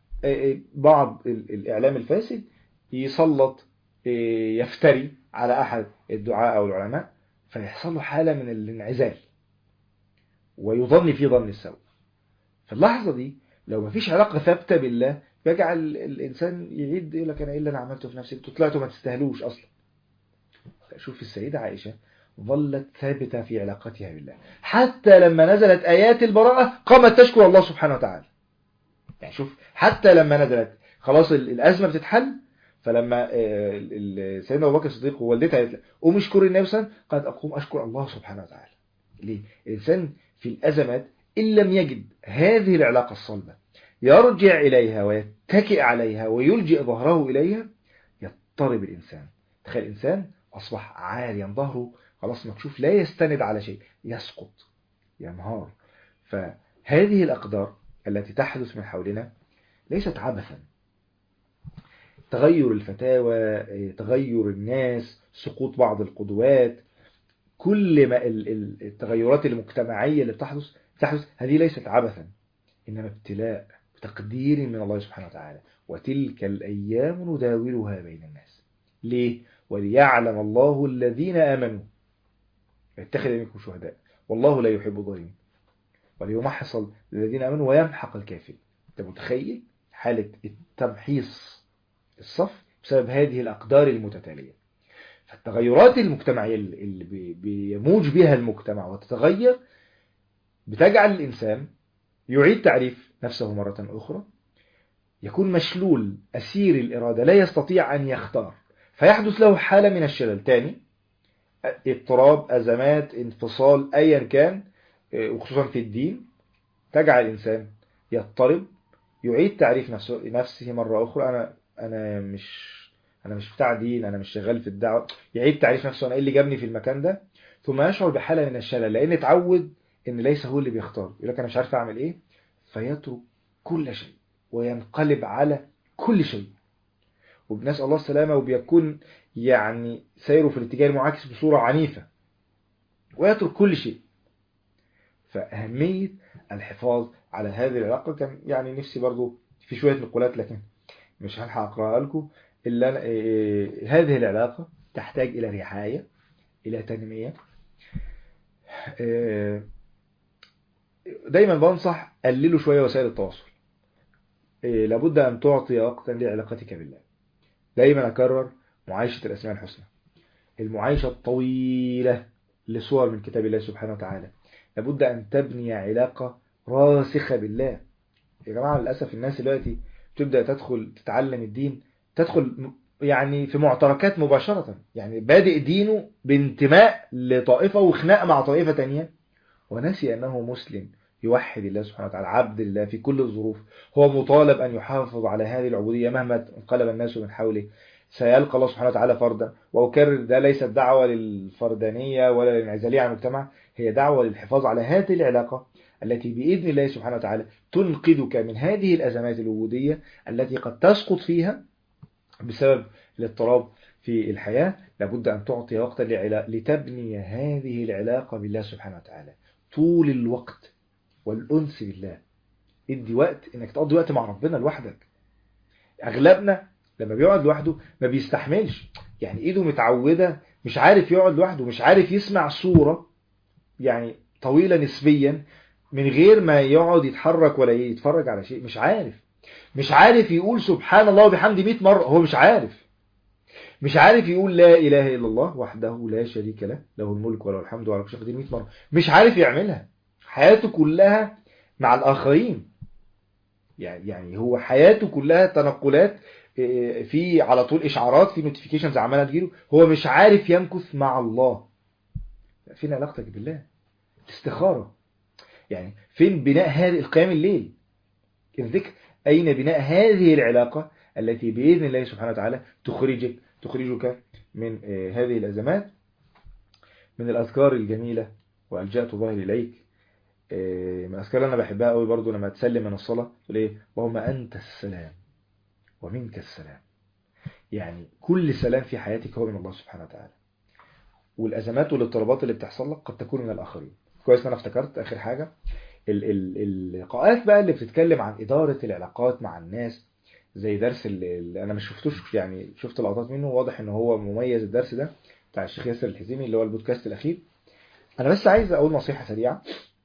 بعض الإعلام الفاسد يسلط يفتري على أحد الدعاء أو العلماء، فيحصل له حالة من الانعزال ويظن في ظن السوء. في اللحظة دي لو ما فيش علاقة ثابتة بالله يجعل الإنسان يعيد يقول لك أنا إيه اللي أنا عملته في نفسي، انتوا طلعتوا ما تستاهلوش أصلا. شوف السيدة عائشة ظلت ثابتة في علاقتها بالله حتى لما نزلت آيات البراءة قامت تشكر الله سبحانه وتعالى. يعني شوف حتى لما نزلت خلاص الأزمة بتتحل، فلما سيدنا أبو بكر الصديق ووالدتها قالت له قوم اشكر النبي صلى الله عليه وسلم، قالت أقوم أشكر الله سبحانه وتعالى. ليه؟ الإنسان في الأزمات إن لم يجد هذه العلاقة الصلبة يرجع إليها ويتكئ عليها ويلجئ ظهره إليها يضطرب الإنسان. تخيل الإنسان أصبح عاريا ظهره خلاص مكشوف، لا يستند على شيء، يسقط، ينهار. فهذه الأقدار التي تحدث من حولنا ليست عبثا. تغير الفتاوى، تغير الناس، سقوط بعض القدوات، كل ما التغيرات المجتمعية اللي بتحدث هذه ليست عبثا، إنما ابتلاء بتقدير من الله سبحانه وتعالى. وتلك الأيام نداولها بين الناس. ليه؟ وليعلم الله الذين آمنوا يتخذ منكم شهداء والله لا يحب الظالمين وليمحص الذين آمنوا ويمحق الكافرين. أنت متخيل حالة التمحيص الصف بسبب هذه الأقدار المتتالية. فالتغيرات المجتمعية اللي بيموج بها المجتمع وتتغير بتجعل الإنسان يعيد تعريف نفسه مرة أخرى، يكون مشلول أسير الإرادة لا يستطيع أن يختار، فيحدث له حالة من الشلل تاني، اضطراب، أزمات، انفصال، أيا كان، وخصوصا في الدين تجعل الإنسان يضطرب، يعيد تعريف نفسه مرة أخرى. أنا مش بتاع دين، أنا مش شغال في الدعوة. يعيد تعريف نفسه، أنا إيه اللي جابني في المكان ده؟ ثم يشعر بحالة من الشلل لأن اتعود إن ليس هو اللي بيختار. يقول لك أنا مش عارف أعمل إيه، فيترك كل شيء وينقلب على كل شيء، وبنسأل الله السلامة، وبيكون يعني سيره في الاتجاه المعاكس بصورة عنيفة ويترك كل شيء. فأهمية الحفاظ على هذه العلاقة كان يعني نفسي برضو في شوية نقولات لكن مش هلحق أقرأها لكم. هذه العلاقة تحتاج إلى رعاية، إلى تنمية. دايما بنصح قللوا شوية وسائل التواصل. لابد أن تعطي وقتا لعلاقتك بالله. دايما أكرر معايشة الأسماء الحسنى، المعايشة الطويلة لصور من كتاب الله سبحانه وتعالى. لابد أن تبني علاقة راسخة بالله. يا جماعة للأسف الناس دلوقتي تبدأ تدخل تتعلم الدين، تدخل يعني في معتركات مباشرة، يعني بادئ دينه بانتماء لطائفة وخناق مع طائفة تانية، ونسي أنه مسلم يوحد الله سبحانه وتعالى، عبد الله في كل الظروف. هو مطالب أن يحافظ على هذه العبودية مهما انقلب الناس من حوله. سيلقى الله سبحانه وتعالى فردا، وأكرر ده ليست دعوة للفردانية ولا للانعزالية عن المجتمع، هي دعوة للحفاظ على هذه العلاقة التي بإذن الله سبحانه وتعالى تنقذك من هذه الأزمات الوجودية التي قد تسقط فيها بسبب الاضطراب في الحياة. لابد أن تعطي وقتا لتبني هذه العلاقة بالله سبحانه وتعالى طول الوقت، والأنس بالله. ادي وقت انك تقضي وقت مع ربنا لوحدك. اغلبنا لما بيقعد لوحده ما بيستحملش، يعني ايده متعودة، مش عارف يقعد لوحده، مش عارف يسمع صورة يعني طويلة نسبيا من غير ما يقعد يتحرك ولا يتفرج على شيء. مش عارف يقول سبحان الله وبحمده 100 مرة، هو مش عارف يقول لا إله إلا الله وحده لا شريك له، له الملك وله الحمد وعلى كل شيء قدير 100 مرة، مش عارف يعملها. حياته كلها مع الآخرين، يعني هو حياته كلها تنقلات، في على طول إشعارات، في نوتيفيكيشنز عمالة تجيله، هو مش عارف يمكث مع الله. فين علاقتك بالله؟ استخارة. يعني فين بناء هذه القيام الليل، الذكر؟ أين بناء هذه العلاقة التي بإذن الله سبحانه وتعالى تخرجك من هذه الأزمات؟ من الأذكار الجميلة وألجأت ظهري إليك، من الأذكار اللي أنا بحبها قوي برضو لما تسلم من الصلاة تقول إيه؟ اللهم أنت السلام ومنك السلام. يعني كل سلام في حياتك هو من الله سبحانه وتعالى، والأزمات والاضطرابات اللي بتحصل لك قد تكون من الآخرين. كويس أنا افتكرت آخر حاجة، اللقاءات بقى اللي بتتكلم عن إدارة العلاقات مع الناس، زي درس اللي أنا مش شفتوش، يعني شفت لقطات منه، واضح إن هو مميز الدرس ده بتاع الشيخ ياسر الحزيمي اللي هو البودكاست الأخير. أنا بس عايز أقول نصيحة سريعة،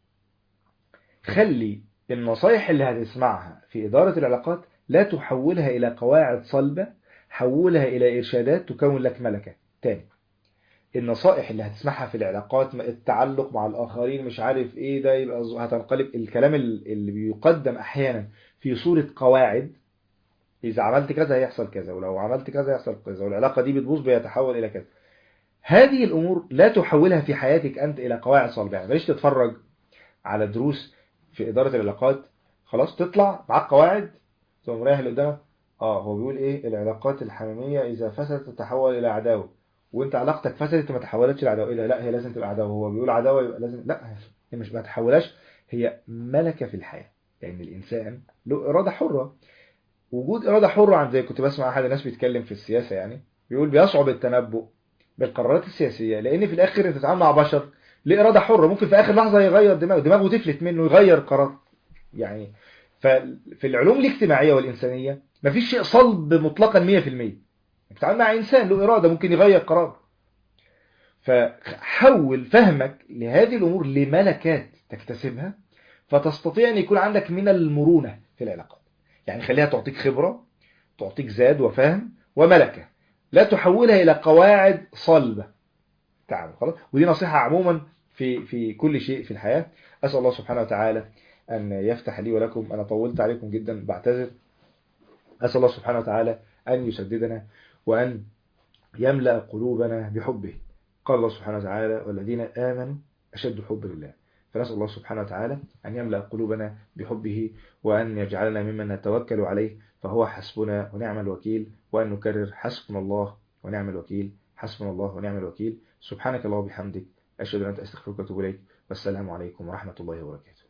خلي النصايح اللي هتسمعها في إدارة العلاقات لا تحولها إلى قواعد صلبة، حولها إلى إرشادات تكون لك ملكة. تاني، النصائح اللي هتسمعها في العلاقات، التعلق مع الآخرين، مش عارف إيه ده، يبقى هتنقلب الكلام اللي بيقدم أحيانا في صورة قواعد. إذا عملت كذا هيحصل كذا، ولو عملت كذا هيحصل كذا، والعلاقة دي بتبوظ بيتحول إلى كذا. هذه الأمور لا تحولها في حياتك أنت إلى قواعد صلبة. يعني مش تتفرج على دروس في إدارة العلاقات خلاص تطلع معاك قواعد ثم مريح اللي قدامك، هو بيقول إيه؟ العلاقات الحميمية إذا فسدت تتحول إلى عداوة، وانت علاقتك فسدت ما تحولتش لعداوة. إيه؟ لا هي لازم تبقى عداوة. هو بيقول عداوة يبقى لازم، لا هي مش، ما تحولهاش، هي ملكة في الحياة. لأن الإنسان له إرادة حرة. وجود إرادة حرة عند، زي كنت بسمع أحد الناس بيتكلم في السياسة، يعني بيقول بيصعب التنبؤ بالقرارات السياسية، لأن في الآخر أنت تتعامل مع بشر لإرادة حرة، ممكن في آخر لحظة يغير دماغه تفلت منه يغير قرار. يعني ففي العلوم الاجتماعية والإنسانية مفيش شيء صلب مطلقا 100%. بتتعامل مع إنسان له إرادة ممكن يغير قرار. فحول فهمك لهذه الأمور لملكات تكتسبها، فتستطيع أن يكون عندك من المرونة في العلاقات. يعني خليها تعطيك خبرة، تعطيك زاد وفهم وملكة، لا تحولها إلى قواعد صلبة تعمل خلاص. ودي نصيحة عموما في كل شيء في الحياة. أسأل الله سبحانه وتعالى أن يفتح لي ولكم. أنا طولت عليكم جدا، بعتذر. أسأل الله سبحانه وتعالى أن يسددنا وأن يملأ قلوبنا بحبه. قال الله سبحانه وتعالى والذين آمنوا أشد حب لله. فنسأل الله سبحانه وتعالى أن يملأ قلوبنا بحبه، وأن يجعلنا ممن نتوكل عليه فهو حسبنا ونعم الوكيل، وأن نكرر حسبنا الله ونعم الوكيل، حسبنا الله ونعم الوكيل. سبحانك اللهم وبحمدك، أشهد أن لا إله إلا أنت، أستغفرك وأتوب إليك. والسلام عليكم ورحمة الله وبركاته.